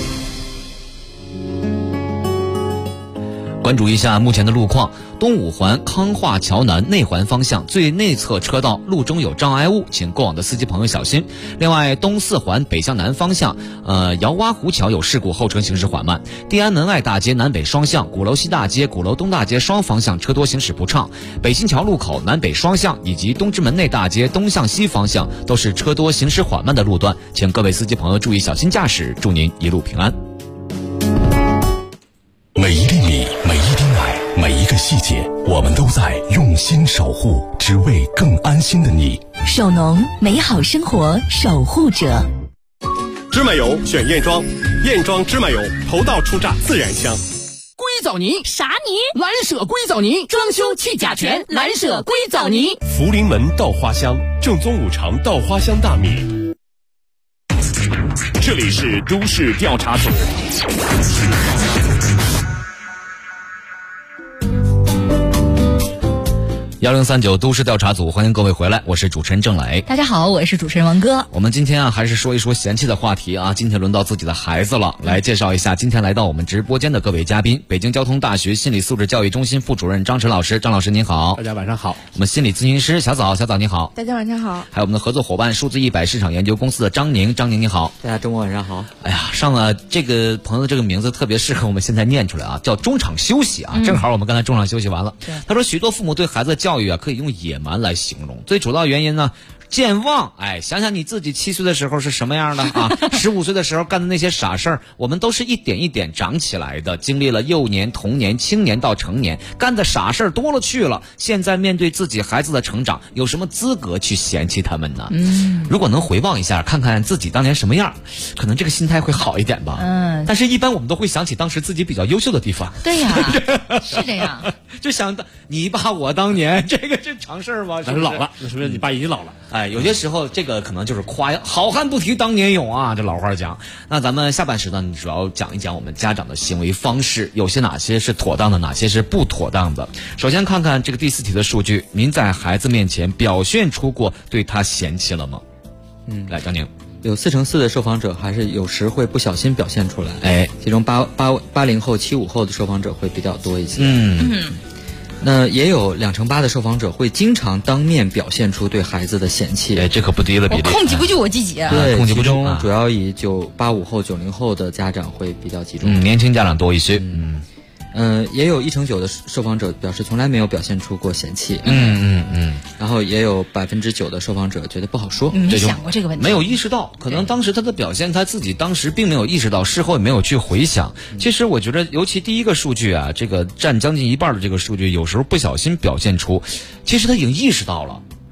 关注一下目前的路况，东五环康化桥南内环方向最内侧车道路中有障碍物，请过往的司机朋友小心。另外，东四环北向南方向，窑洼湖桥有事故，后程行驶缓慢。地安门外大街南北双向，鼓楼西大街、鼓楼东大街双方向车多行驶不畅。北新桥路口南北双向以及东直门内大街东向西方向都是车多行驶缓慢的路段，请各位司机朋友注意小心驾驶，祝您一路平安。 每一粒米，每一滴奶，每一个细节，我们都在用心守护，只为更安心的你。 首农，美好生活守护者。 芝麻油选燕庄，燕庄芝麻油头道出榨自然香。 硅藻泥啥泥？ 蓝舍硅藻泥，装修去甲醛，蓝舍硅藻泥。 福临门稻花香，正宗五常稻花香大米。这里是都市调查组。 1039都市调查组，欢迎各位回来，我是主持人郑磊。 大家好，我是主持人王哥。 我们今天还是说一说嫌弃的话题啊。今天轮到自己的孩子了，来介绍一下今天来到我们直播间的各位嘉宾。北京交通大学心理素质教育中心副主任张晨老师，张老师您好。 大家晚上好。 我们心理咨询师小枣你好。 大家晚上好。 还有我们的合作伙伴数字100市场研究公司的张宁你好。 大家周末晚上好。 哎呀，上了这个朋友的这个名字特别适合我们现在念出来啊，叫中场休息啊。正好我们刚才中场休息完了。他说许多父母对孩子的教育啊，可以用野蛮来形容，最主要原因呢，健忘。想想你自己7岁的时候是什么样的啊？15岁的时候干的那些傻事儿，我们都是一点一点长起来的，经历了幼年、童年、青年到成年，干的傻事儿多了去了。现在面对自己孩子的成长，有什么资格去嫌弃他们呢？如果能回望一下，看看自己当年什么样，可能这个心态会好一点吧。但是一般我们都会想起当时自己比较优秀的地方。 对呀，是这样。 就想到你爸我当年，这个是常事儿吗？ 那是老了，那是不是你爸已经老了？ 有些时候这个可能就是夸好汉不提当年勇啊，这老话讲。那咱们下半时段主要讲一讲我们家长的行为方式，有些哪些是妥当的，哪些是不妥当的。首先看看这个第4题的数据，您在孩子面前表现出过对他嫌弃了吗？来张宁。 有44%的受访者还是有时会不小心表现出来，其中80后、75后的受访者会比较多一些。那也有28%的受访者会经常当面表现出对孩子的嫌弃， 这可不低了比例。 我控制不住我自己啊。 对， 控制不住。 其中主要以85后、90后的家长会比较集中。 年轻家长多一些。 也有1/9的受访者表示从来没有表现出过嫌弃。然后也有9%的受访者觉得不好说。 你想过这个问题？ 没有意识到，可能当时他的表现他自己当时并没有意识到，事后也没有去回想。其实我觉得，尤其第一个数据啊，这个占将近1半的这个数据，有时候不小心表现出，其实他已经意识到了。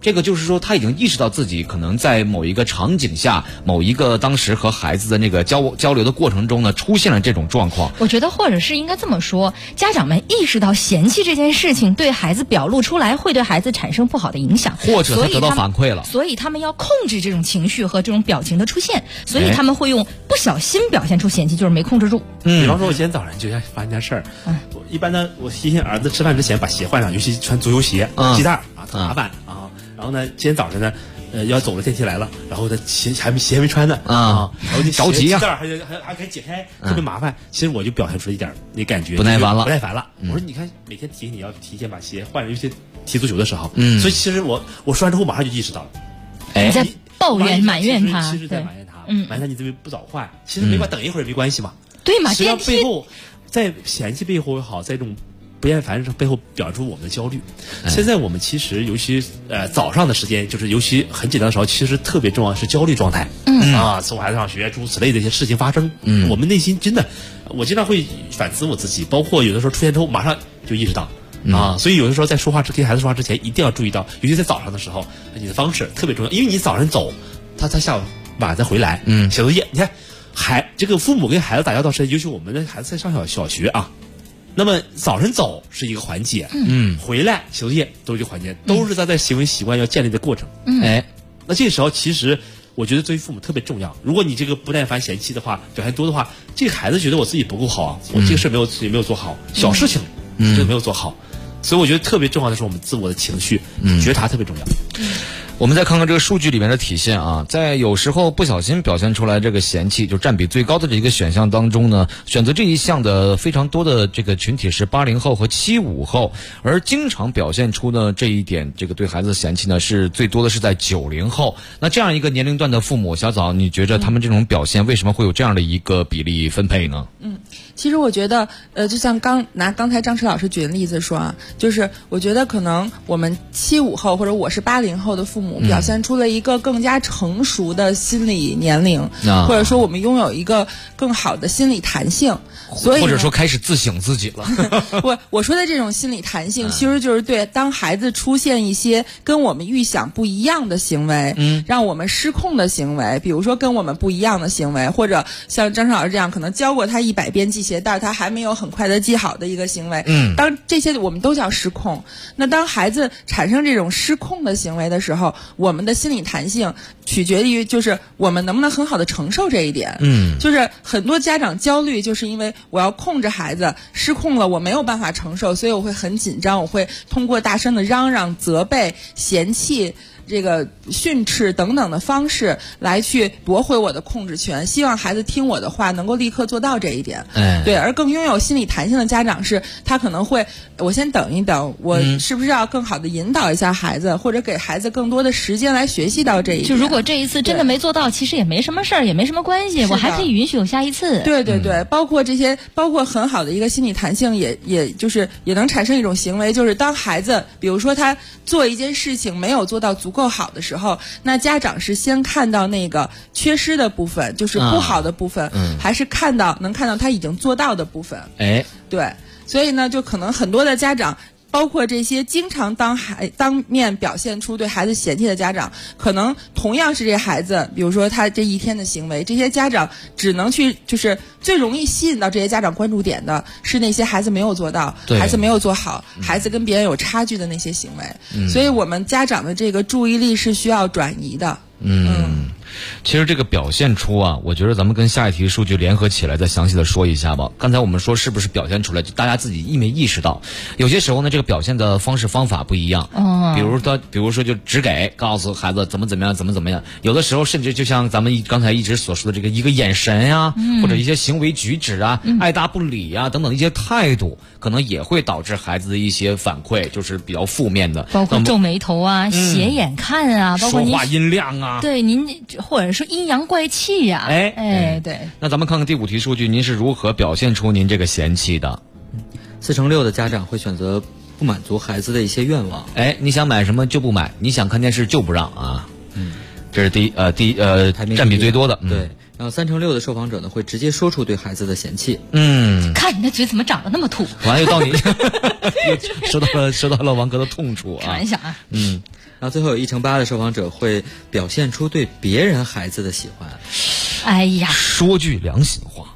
这个就是说他已经意识到自己可能在某一个场景下，某一个当时和孩子的那个交流的过程中呢，出现了这种状况。 我觉得或者是应该这么说，家长们意识到嫌弃这件事情对孩子表露出来会对孩子产生不好的影响， 或者他得到反馈了， 所以他们要控制这种情绪和这种表情的出现，所以他们会用不小心表现出嫌弃，就是没控制住。 比方说我今天早上就发生件事儿，我一般呢，我提醒儿子吃饭之前把鞋换上，尤其穿足球鞋、系带啊，特麻烦啊。然后呢，今天早上呢，要走了，电梯来了，然后他鞋还没穿呢啊，然后你着急啊， 系带还可以解开，特别麻烦。其实我就表现出一点那感觉不耐烦了。 我说你看，每天提醒你要提前把鞋换上，尤其踢足球的时候。所以其实我说完之后马上就意识到了， 你在抱怨埋怨他， 其实在埋怨他，埋怨他你这边不早换，其实没关，等一会儿也没关系嘛。 对嘛？ 实际上背后，在嫌弃背后也好，在这种不厌烦背后表现出我们的焦虑。现在我们其实尤其早上的时间，就是尤其很紧张的时候，其实特别重要的是焦虑状态。送孩子上学，诸如此类的一些事情发生，我们内心真的，我经常会反思我自己，包括有的时候出现之后，马上就意识到。所以有的时候在跟孩子说话之前，一定要注意到，尤其在早上的时候，你的方式特别重要，因为你早上走，他下午晚上再回来，写作业，你看。这个父母跟孩子打交道时，尤其我们的孩子在上小学啊，那么早晨走是一个环节，回来写作业都是一个环节，都是他在行为习惯要建立的过程。那这个时候其实我觉得作为父母特别重要。如果你这个不耐烦嫌弃的话，表现多的话，这个孩子觉得我自己不够好啊，我这个事没有做好，小事情这个没有做好，所以我觉得特别重要的是我们自我的情绪觉察特别重要。 我们再看看这个数据里面的体现啊，在有时候不小心表现出来这个嫌弃，就占比最高的这一个选项当中呢，选择这一项的非常多的这个群体是80后和75后，而经常表现出呢这一点这个对孩子的嫌弃呢是最多的是在90后。那这样一个年龄段的父母，小枣，你觉得他们这种表现为什么会有这样的一个比例分配呢？ 其实我觉得就像刚才张弛老师举的例子说啊，就是我觉得可能我们75后或者我是80后的父母表现出了一个更加成熟的心理年龄，或者说我们拥有一个更好的心理弹性，所以或者说开始自省自己了。 我说的这种心理弹性，其实就是对当孩子出现一些跟我们预想不一样的行为，让我们失控的行为，比如说跟我们不一样的行为，或者像张弛老师这样，可能教过他100遍系鞋带，他还没有很快的系好的一个行为，当这些我们都叫失控。那当孩子产生这种失控的行为的时候，我们的心理弹性取决于就是我们能不能很好的承受这一点。就是很多家长焦虑，就是因为我要控制孩子，失控了我没有办法承受，所以我会很紧张，我会通过大声的嚷嚷、责备、嫌弃、这个训斥等等的方式来去夺回我的控制权，希望孩子听我的话，能够立刻做到这一点。对，而更拥有心理弹性的家长是，他可能会我先等一等，我是不是要更好的引导一下孩子，或者给孩子更多的时间来学习到这一点。 就如果这一次真的没做到，其实也没什么事儿，也没什么关系，我还可以允许有下一次。 对对对，包括很好的一个心理弹性，也就是也能产生一种行为，就是当孩子比如说他做一件事情没有做到足够好的时候，那家长是先看到那个缺失的部分，就是不好的部分，还是能看到他已经做到的部分。对，所以呢，就可能很多的家长，包括这些经常当面表现出对孩子嫌弃的家长，可能同样是这孩子，比如说他这一天的行为，这些家长只能去，就是最容易吸引到这些家长关注点的是那些孩子没有做到、孩子没有做好、孩子跟别人有差距的那些行为。所以我们家长的这个注意力是需要转移的。 其实这个表现出啊，我觉得咱们跟下一题数据联合起来再详细的说一下吧。刚才我们说是不是表现出来，就大家自己没意识到，有些时候呢，这个表现的方式方法不一样。比如说就只告诉孩子怎么样，有的时候甚至就像咱们刚才一直所说的这个一个眼神啊，或者一些行为举止啊，爱答不理啊等等一些态度，可能也会导致孩子的一些反馈，就是比较负面的， 包括皱眉头啊、斜眼看啊，包括说话音量啊， 对您或者说阴阳怪气呀。对。 那咱们看看第5题数据，您是如何表现出您这个嫌弃的 ？46%的家长会选择不满足孩子的一些愿望。 你想买什么就不买，你想看电视就不让啊。这是占比最多的。 对。然后36%的受访者呢会直接说出对孩子的嫌弃。 看你那嘴怎么长得那么土。 完了又到你。 说到了王哥的痛处啊。 开玩笑啊。 然后最后有1/8的受访者会表现出对别人孩子的喜欢。 哎呀， 说句良心话，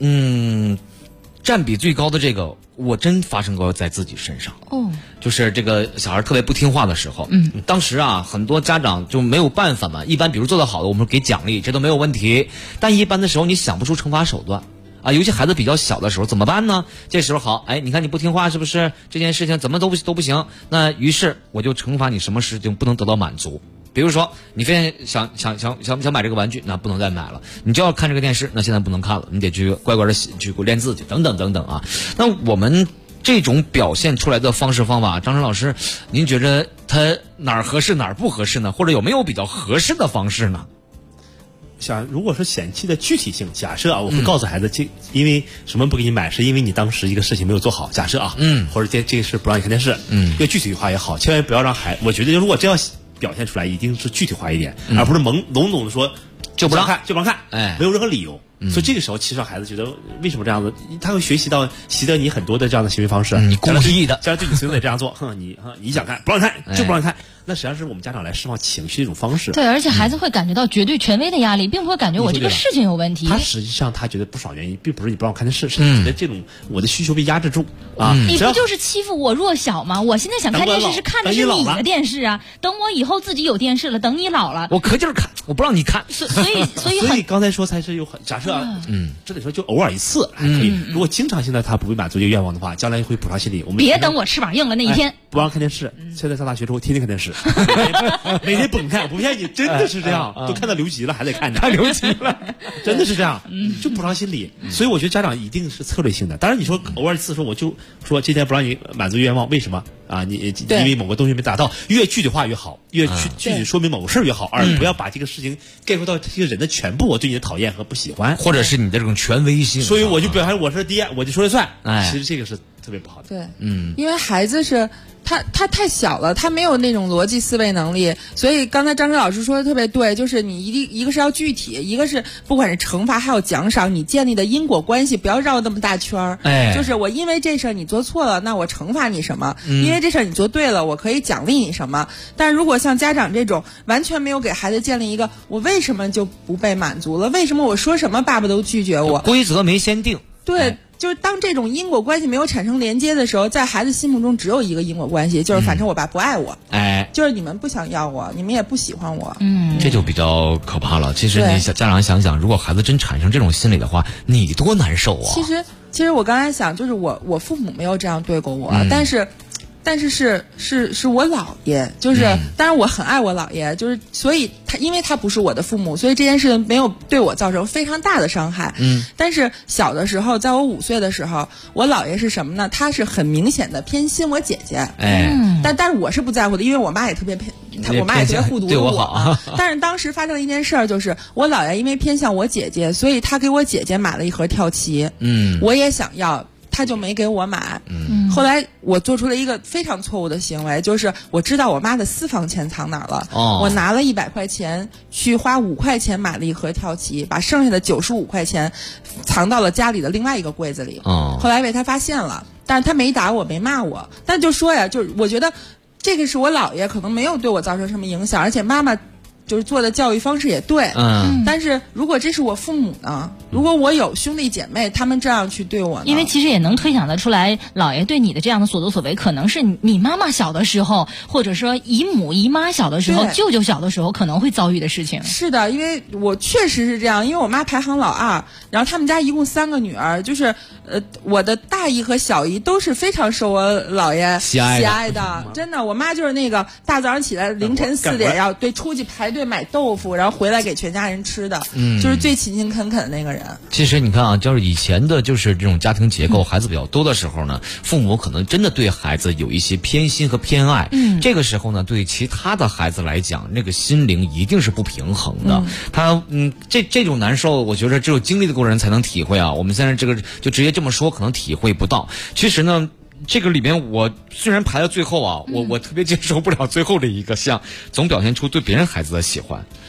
占比最高的这个，我真发生过在自己身上。就是这个小孩特别不听话的时候，当时啊，很多家长就没有办法嘛。一般比如做得好的，我们给奖励，这都没有问题。但一般的时候，你想不出惩罚手段。尤其孩子比较小的时候怎么办呢？这时候好，你看你不听话是不是？这件事情怎么都不行。那于是我就惩罚你什么事情不能得到满足。比如说你非常想买这个玩具，那不能再买了。你就要看这个电视，那现在不能看了，你得去乖乖的去练字去，等等等等啊。那我们这种表现出来的方式方法，张晨老师，您觉得他哪儿合适哪儿不合适呢？或者有没有比较合适的方式呢？ 如果说嫌弃的具体性，假设啊，我会告诉孩子，因为什么不给你买，是因为你当时一个事情没有做好。假设啊，或者这个事不让你看电视，越具体化也好，千万不要让我觉得如果这样表现出来，一定是具体化一点，而不是笼统的说就不让看，没有任何理由。所以这个时候，其实让孩子觉得为什么这样子，他会习得你很多的这样的行为方式。 你故意的， 将来对你孙子也这样做，你想看不让看就不让看。那实际上是我们家长来释放情绪的一种方式。 对，而且孩子会感觉到绝对权威的压力，并不会感觉我这个事情有问题。 他实际上他觉得不爽原因，并不是你不让我看的事，是你的这种我的需求被压制住啊。 你不就是欺负我弱小吗？我现在想看电视是看的是你的电视啊。等我以后自己有电视了，等你老了， 我可劲儿看，我不让你看。 所以刚才说才是有假设啊，这里说就偶尔一次还可以。如果经常性的他不会满足这个愿望的话，将来会补偿心理。我们别等我翅膀硬了那一天， 不让看电视。现在上大学之后，天天看电视。每天不看，不骗你，真的是这样，都看到留级了还得看着， 看留级了， 真的是这样，就补偿心理。所以我觉得家长一定是策略性的。当然你说偶尔一次说，我就说今天不让你满足愿望，为什么啊？你因为某个东西没达到，越具体化越好，越具体说明某个事儿越好，而不要把这个事情概括到这个人的全部，我对你的讨厌和不喜欢， 或者是你的这种权威性。 所以我就表现我是爹，我就说了算。其实这个是特别不好的。 对，因为孩子是。他太小了，他没有那种逻辑思维能力，所以刚才张晨老师说的特别对，就是你一个是要具体，一个是不管是惩罚还有奖赏，你建立的因果关系不要绕那么大圈儿。就是我因为这事儿你做错了，那我惩罚你什么？因为这事儿你做对了，我可以奖励你什么？但如果像家长这种完全没有给孩子建立一个我为什么就不被满足了，为什么我说什么爸爸都拒绝我， 规则没先定。 对。就是当这种因果关系没有产生连接的时候，在孩子心目中只有一个因果关系，就是反正我爸不爱我，就是你们不想要我，你们也不喜欢我， 这就比较可怕了。其实你家长想想，如果孩子真产生这种心理的话，你多难受啊！ 其实我刚才想，就是我父母没有这样对过我，但是是我姥爷，就是当然我很爱我姥爷，就是所以因为他不是我的父母，所以这件事情没有对我造成非常大的伤害。但是小的时候，在我5岁的时候，我姥爷是什么呢？他是很明显的偏心我姐姐。但是我是不在乎的，因为我妈也特别我妈也特别护犊我。但是当时发生了一件事儿，就是我姥爷因为偏向我姐姐，所以他给我姐姐买了一盒跳棋。我也想要。他就没给我买。后来我做出了一个非常错误的行为，就是我知道我妈的私房钱藏哪儿了。我拿了100块钱去花5块钱买了一盒跳棋，把剩下的95块钱藏到了家里的另外一个柜子里。后来被他发现了，但是他没打我，没骂我，但就说呀，就是我觉得这个是我姥爷可能没有对我造成什么影响，而且妈妈就是做的教育方式也对。但是如果这是我父母呢？如果我有兄弟姐妹，他们这样去对我呢？ 因为其实也能推想得出来，姥爷对你的这样的所作所为，可能是你妈妈小的时候，或者说姨母姨妈小的时候，舅舅小的时候可能会遭遇的事情。 是的，因为我确实是这样，因为我妈排行老2，然后他们家一共3个女儿，就是我的大姨和小姨都是非常受我姥爷喜爱的，真的，我妈就是那个大早上起来凌晨4点要出去排队买豆腐，然后回来给全家人吃的，就是最勤勤恳恳的那个人。 其实你看啊，就是以前的就是这种家庭结构，孩子比较多的时候呢，父母可能真的对孩子有一些偏心和偏爱。这个时候呢，对其他的孩子来讲，那个心灵一定是不平衡的。他这种难受，我觉得只有经历的过人才能体会啊。我们现在这个就直接这么说，可能体会不到。其实呢，这个里面我虽然排到最后啊，我特别接受不了最后的一个项，总表现出对别人孩子的喜欢。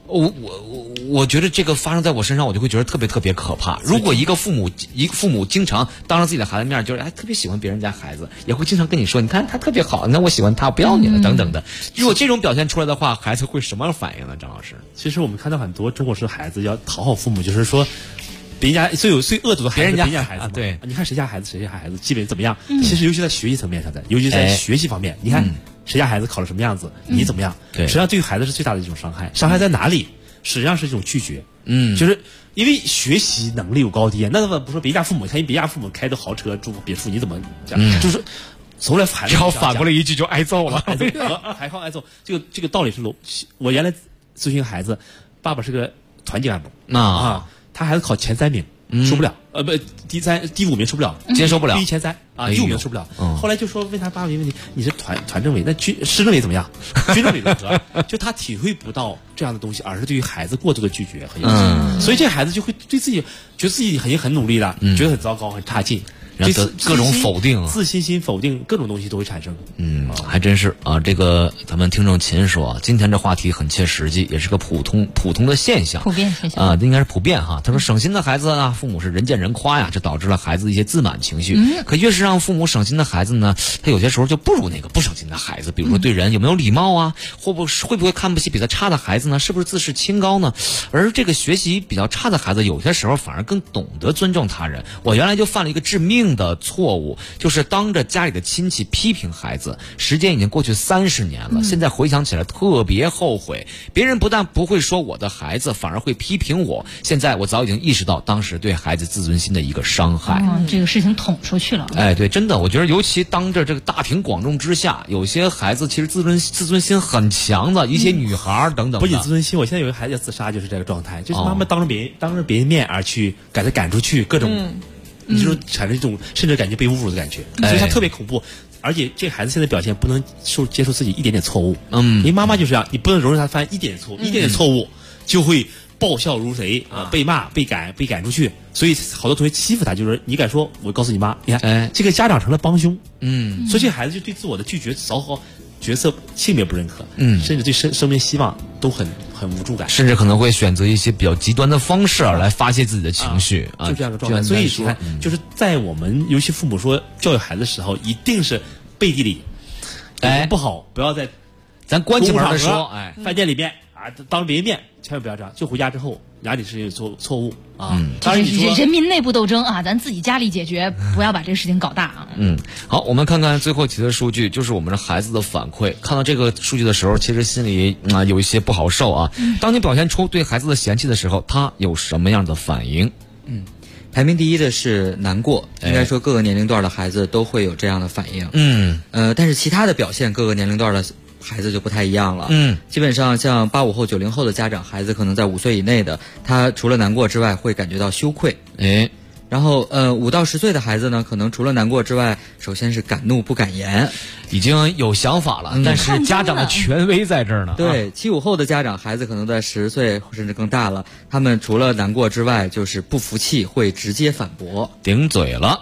我觉得这个发生在我身上，我就会觉得特别可怕。如果一个父母经常当着自己的孩子面，就是特别喜欢别人家孩子，也会经常跟你说，你看他特别好，那我喜欢他，我不要你了等等的。如果这种表现出来的话，孩子会什么反应呢？张老师， 其实我们看到很多中国式孩子要讨好父母，就是说别人家最恶毒的孩子，别人家孩子对，你看谁家孩子基本怎么样？其实尤其在学习层面上的，尤其在学习方面，你看谁家孩子考了什么样子，你怎么样？实际上对于孩子是最大的一种伤害。伤害在哪里？实际上是一种拒绝。就是因为学习能力有高低，那不说别家父母，看别家父母开的豪车住别墅，你怎么讲？就是从来只要反过来一句就挨揍了， 还靠挨揍。这个道理是我原来咨询孩子，爸爸是个团级干部他孩子考前3名。出不了，第5名出不了， 接受不了， 第前3啊，第5名出不了。后来就说问他爸爸一个问题，你是团政委，那市政委怎么样？军政委如何？就他体会不到这样的东西，而是对于孩子过度的拒绝和影响，所以这孩子就会对自己觉得自己很努力了，觉得很糟糕，很差劲。 各种否定， 自信心否定，各种东西都会产生。 还真是啊。这个咱们听众秦说，今天这话题很切实际，也是个普通的现象， 普遍现象啊，应该是普遍哈。他说省心的孩子啊，父母是人见人夸呀，这导致了孩子一些自满情绪。可越是让父母省心的孩子呢，他有些时候就不如那个不省心的孩子。比如说对人有没有礼貌啊，会不会看不起比他差的孩子呢？是不是自视清高呢？而这个学习比较差的孩子，有些时候反而更懂得尊重他人。我原来就犯了一个致命的错误，就是当着家里的亲戚批评孩子。时间已经过去30年了，现在回想起来特别后悔。别人不但不会说我的孩子，反而会批评我。现在我早已经意识到当时对孩子自尊心的一个伤害。 这个事情捅出去了。 对，真的，我觉得尤其当着这个大庭广众之下，有些孩子其实自尊心很强的，一些女孩等等。 不仅自尊心，我现在有一个孩子要自杀，就是这个状态，就是妈妈当着别人面而去给他赶出去，各种。你就产生一种甚至感觉被侮辱的感觉，所以他特别恐怖。而且这孩子现在表现不能接受自己一点点错误，因为妈妈就是这样，你不能容忍他犯一点错误，一点点错误就会爆笑如贼啊，被骂、被赶出去。所以好多同学欺负他，就是你敢说，我告诉你妈，你看，这个家长成了帮凶，所以这孩子就对自我的拒绝、讨好角色、性别不认可，甚至对生命希望都很无助感， 甚至可能会选择一些比较极端的方式来发泄自己的情绪就这样的状态。所以你看，就是在我们尤其父母说教育孩子的时候，一定是背地里，不好，不要在咱关起门来说， 饭店里面当着别人面，千万不要这样。就回家之后，哪里是有错误啊？ 当然你说人民内部斗争啊，咱自己家里解决，不要把这个事情搞大啊。 好，我们看看最后提的数据，就是我们的孩子的反馈。看到这个数据的时候，其实心里有一些不好受啊。当你表现出对孩子的嫌弃的时候，他有什么样的反应？ 排名第一的是难过，应该说各个年龄段的孩子都会有这样的反应。但是其他的表现，各个年龄段的孩子就不太一样了。基本上像85后、90后的家长，孩子可能在5岁以内的，他除了难过之外，会感觉到羞愧。然后5到10岁的孩子呢，可能除了难过之外，首先是敢怒不敢言， 已经有想法了，但是家长的权威在这儿呢。 对，75后的家长，孩子可能在10岁甚至更大了，他们除了难过之外，就是不服气，会直接反驳， 顶嘴了。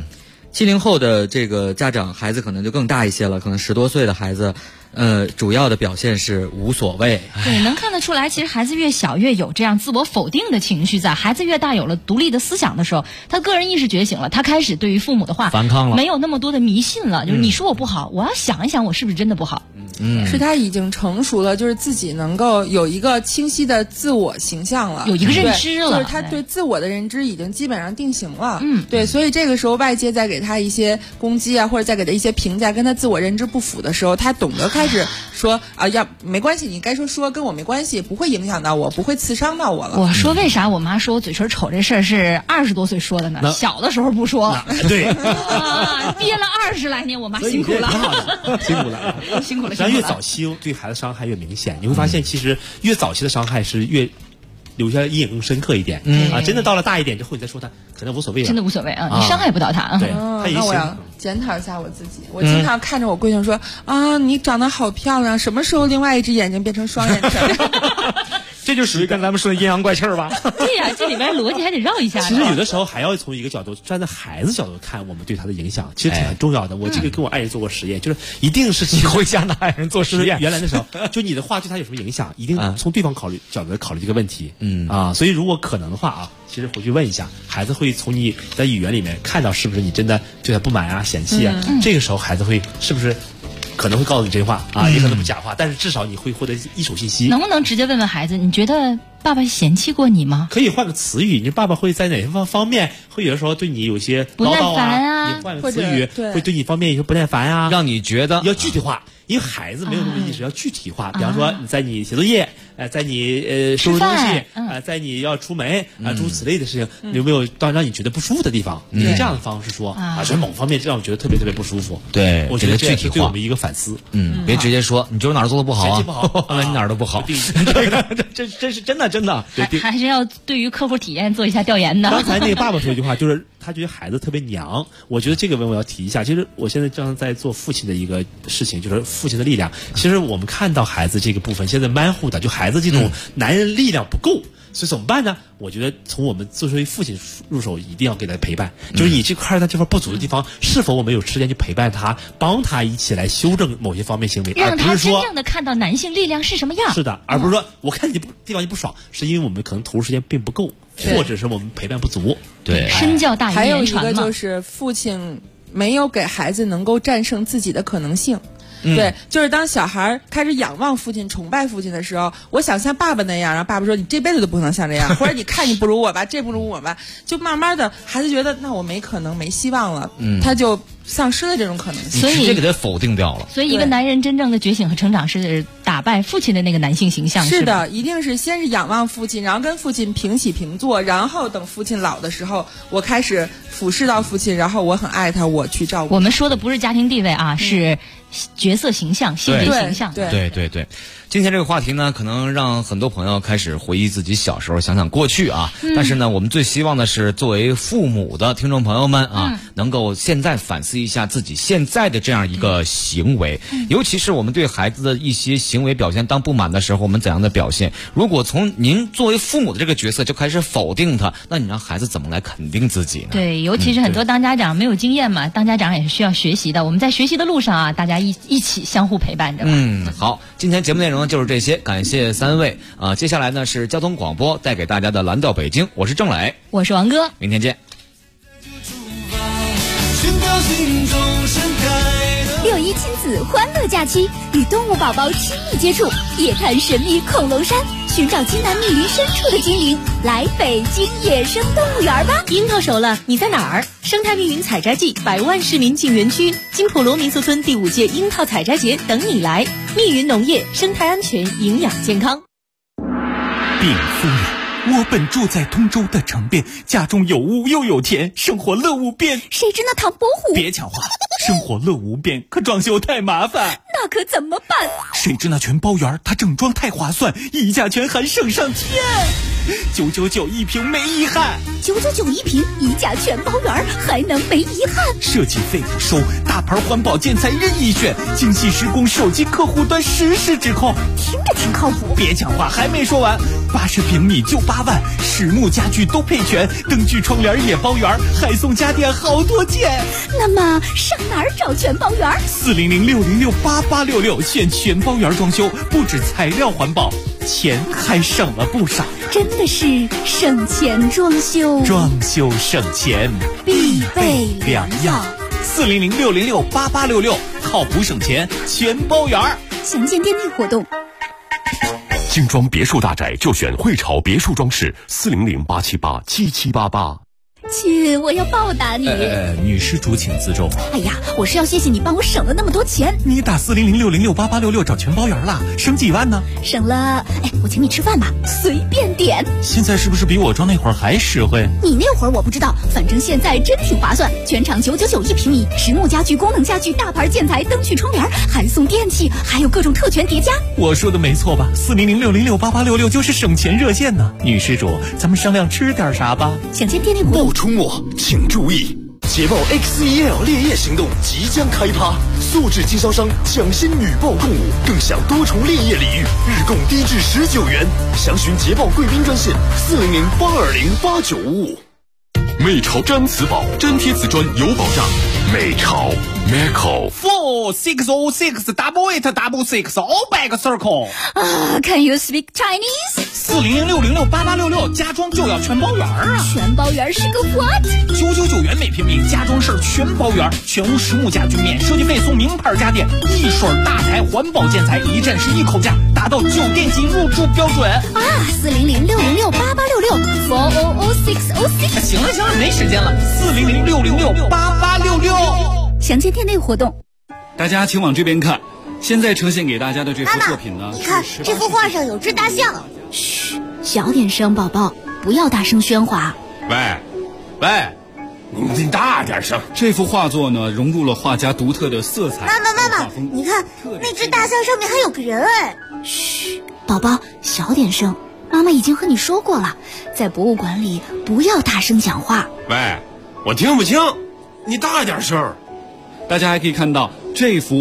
70后的这个家长，孩子可能就更大一些了，可能10多岁的孩子。主要的表现是无所谓。 对，能看得出来，其实孩子越小越有这样自我否定的情绪在。孩子越大，有了独立的思想的时候，他个人意识觉醒了，他开始对于父母的话反抗了， 没有那么多的迷信了。就是你说我不好，我要想一想，我是不是真的不好？ 是他已经成熟了，就是自己能够有一个清晰的自我形象了， 有一个认知了， 就是他对自我的认知已经基本上定型了。对，所以这个时候外界再给他一些攻击啊，或者再给他一些评价，跟他自我认知不符的时候，他懂得开始说没关系，你该说跟我没关系，不会影响到我，不会刺伤到我了。 我说为啥我妈说我嘴唇丑这事儿是20多岁说的呢？小的时候不说。 对， 憋了20来年，我妈辛苦了，辛苦了。 越早期对孩子伤害越明显，你会发现其实越早期的伤害是越留下阴影更深刻一点。真的到了大一点之后，你再说他可能无所谓了， 真的无所谓啊，你伤害不到他。 对， 那我要检讨一下我自己。我经常看着我闺女说你长得好漂亮，什么时候另外一只眼睛变成双眼皮？ 这就属于跟咱们说的阴阳怪气儿吧？ 对呀，这里边逻辑还得绕一下。 其实有的时候还要从一个角度，站在孩子角度看我们对他的影响，其实挺很重要的。我这个跟我爱人做过实验，就是一定是你回家拿爱人做实验。 原来的时候，就你的话对他有什么影响，一定从对方角度考虑这个问题。所以如果可能的话啊，其实回去问一下，孩子会从你的语言里面看到是不是你真的对他不满啊、嫌弃啊。这个时候孩子会是不是可能会告诉你真话啊，也可能不假话，但是至少你会获得一手信息。 能不能直接问问孩子，你觉得爸爸嫌弃过你吗？ 可以换个词语，你爸爸会在哪方面会有的时候对你有些唠叨啊？你换个词语会对你方面有些不耐烦啊， 让你觉得要具体化。因为孩子没有那么意识，要具体化。比方说，你在你写作业，在你收拾东西，在你要出门诸如此类的事情，有没有让你觉得不舒服的地方？你用这样的方式说在某方面让我觉得特别特别不舒服。 对， 我觉得具体化， 对我们一个反思。 别直接说你觉得哪儿做的不好啊？ 不好， 你哪儿都不好。这是真的。 还是要对于客户体验做一下调研的。 刚才那个爸爸说一句话，就是他觉得孩子特别娘。我觉得这个我要提一下。其实我现在正在做父亲的一个事情，就是父亲的力量。其实我们看到孩子这个部分现在蛮乎的，就孩子这种男人力量不够，所以怎么办呢？我觉得从我们作为父亲入手，一定要给他陪伴。就是你这块他这块不足的地方，是否我们有时间去陪伴他，帮他一起来修正某些方面行为， 让他真正的看到男性力量是什么样。 是的，而不是说我看你地方你不爽，是因为我们可能投入时间并不够，或者是我们陪伴不足。 对， 身教大于言传嘛。 还有一个就是父亲没有给孩子能够战胜自己的可能性。对，就是当小孩开始仰望父亲、崇拜父亲的时候，我想像爸爸那样，然后爸爸说你这辈子都不能像这样，或者你看你不如我吧，这不如我吧，就慢慢的孩子觉得那我没可能、没希望了，他就丧失了这种可能性， 所以直接给他否定掉了。 所以一个男人真正的觉醒和成长是打败父亲的那个男性形象。 是的，一定是先是仰望父亲，然后跟父亲平起平坐，然后等父亲老的时候，我开始俯视到父亲，然后我很爱他，我去照顾他。 我们说的不是家庭地位啊，是角色形象、性别形象。 对。今天这个话题呢，可能让很多朋友开始回忆自己小时候，想想过去啊。但是呢，我们最希望的是，作为父母的听众朋友们啊，能够现在反思一下自己现在的这样一个行为，尤其是我们对孩子的一些行为表现当不满的时候，我们怎样的表现？如果从您作为父母的这个角色就开始否定他，那你让孩子怎么来肯定自己呢？ 对，尤其是很多当家长没有经验嘛，当家长也是需要学习的。我们在学习的路上啊，大家一起相互陪伴着。 好，今天节目内容就是这些，感谢三位啊。接下来呢是交通广播带给大家的蓝调北京，我是郑磊， 我是王哥， 明天见。 6·1亲子欢乐假期，与动物宝宝亲密接触，夜探神秘恐龙山，寻找金南密林深处的精灵，来北京野生动物园吧！ 樱桃熟了，你在哪儿？生态密云采摘季，100万市民进园区，金普罗民宿村第5届樱桃采摘节等你来。密云农业，生态安全，营养健康。 禀夫人，我本住在通州的城边，家中有屋又有田，生活乐无边。 谁知那唐伯虎？ 别抢话，生活乐无边，可装修太麻烦。 那可怎么办？ 谁知那全包园，它整装太划算，溢价权还省上天。999一平没遗憾 ，999一平，溢价全包园，还能没遗憾？ 设计费不收，大牌环保建材任意选，精细施工，手机客户端实时指控， 听着挺靠谱。 别抢话，还没说完，80平米就8万，实木家具都配全，灯具窗帘也包圆，还送家电好多件。 那么上哪儿找全包园 ？400-606-8866，现全包园装修，不止材料环保，钱还省了不少。 真的是省钱装修， 装修省钱必备良药。 400-606-8866，靠谱省钱全包园。 详见店内活动。 精装别墅大宅就选汇潮别墅装饰，400-878-7788。 亲，我要报答你。 女施主请自重。 哎呀，我是要谢谢你帮我省了那么多钱。 你打400-606-8866找全包园了，省几万呢？ 省了，我请你吃饭吧，随便点。 现在是不是比我装那会儿还实惠？ 你那会儿我不知道，反正现在真挺划算。全场999一平米，实木家具、功能家具、大牌建材、灯具、窗帘，还送电器，还有各种特权叠加。 我说的没错吧？400-606-8866就是省钱热线呢。女施主，咱们商量吃点啥吧？ 想见店内活动。 出没，请注意！ 捷豹 XEL 烈焰行动即将开趴，素质经销商抢先女报共舞，更享多重烈焰礼遇，日供低至19元。详询捷豹贵宾专线400-820-8955。 美潮粘瓷宝，粘贴瓷砖有保障。美潮 Meco 4-6-6-8-8-6-6 back circle。 Can you speak Chinese？ 400-666-8866，家装就要全包圆啊！ 全包圆是个 what？ 999元每平米，家装事儿全包圆，全屋实木家具免设计费送名牌家电，一水大牌环保建材，一站式一口价，达到酒店级入住标准啊！400-666-8866，400-666。 行了，没时间了，400-666-8866。 详见店内活动。 大家请往这边看，现在呈现给大家的这幅作品呢， 你看这幅画上有只大象。 嘘，小点声，宝宝，不要大声喧哗。 喂，你大点声。这幅画作呢，融入了画家独特的色彩。 妈妈，你看那只大象上面还有个人哎。 嘘，宝宝，小点声。妈妈已经和你说过了，在博物馆里不要大声讲话。 喂，我听不清，你大点声。大家还可以看到这幅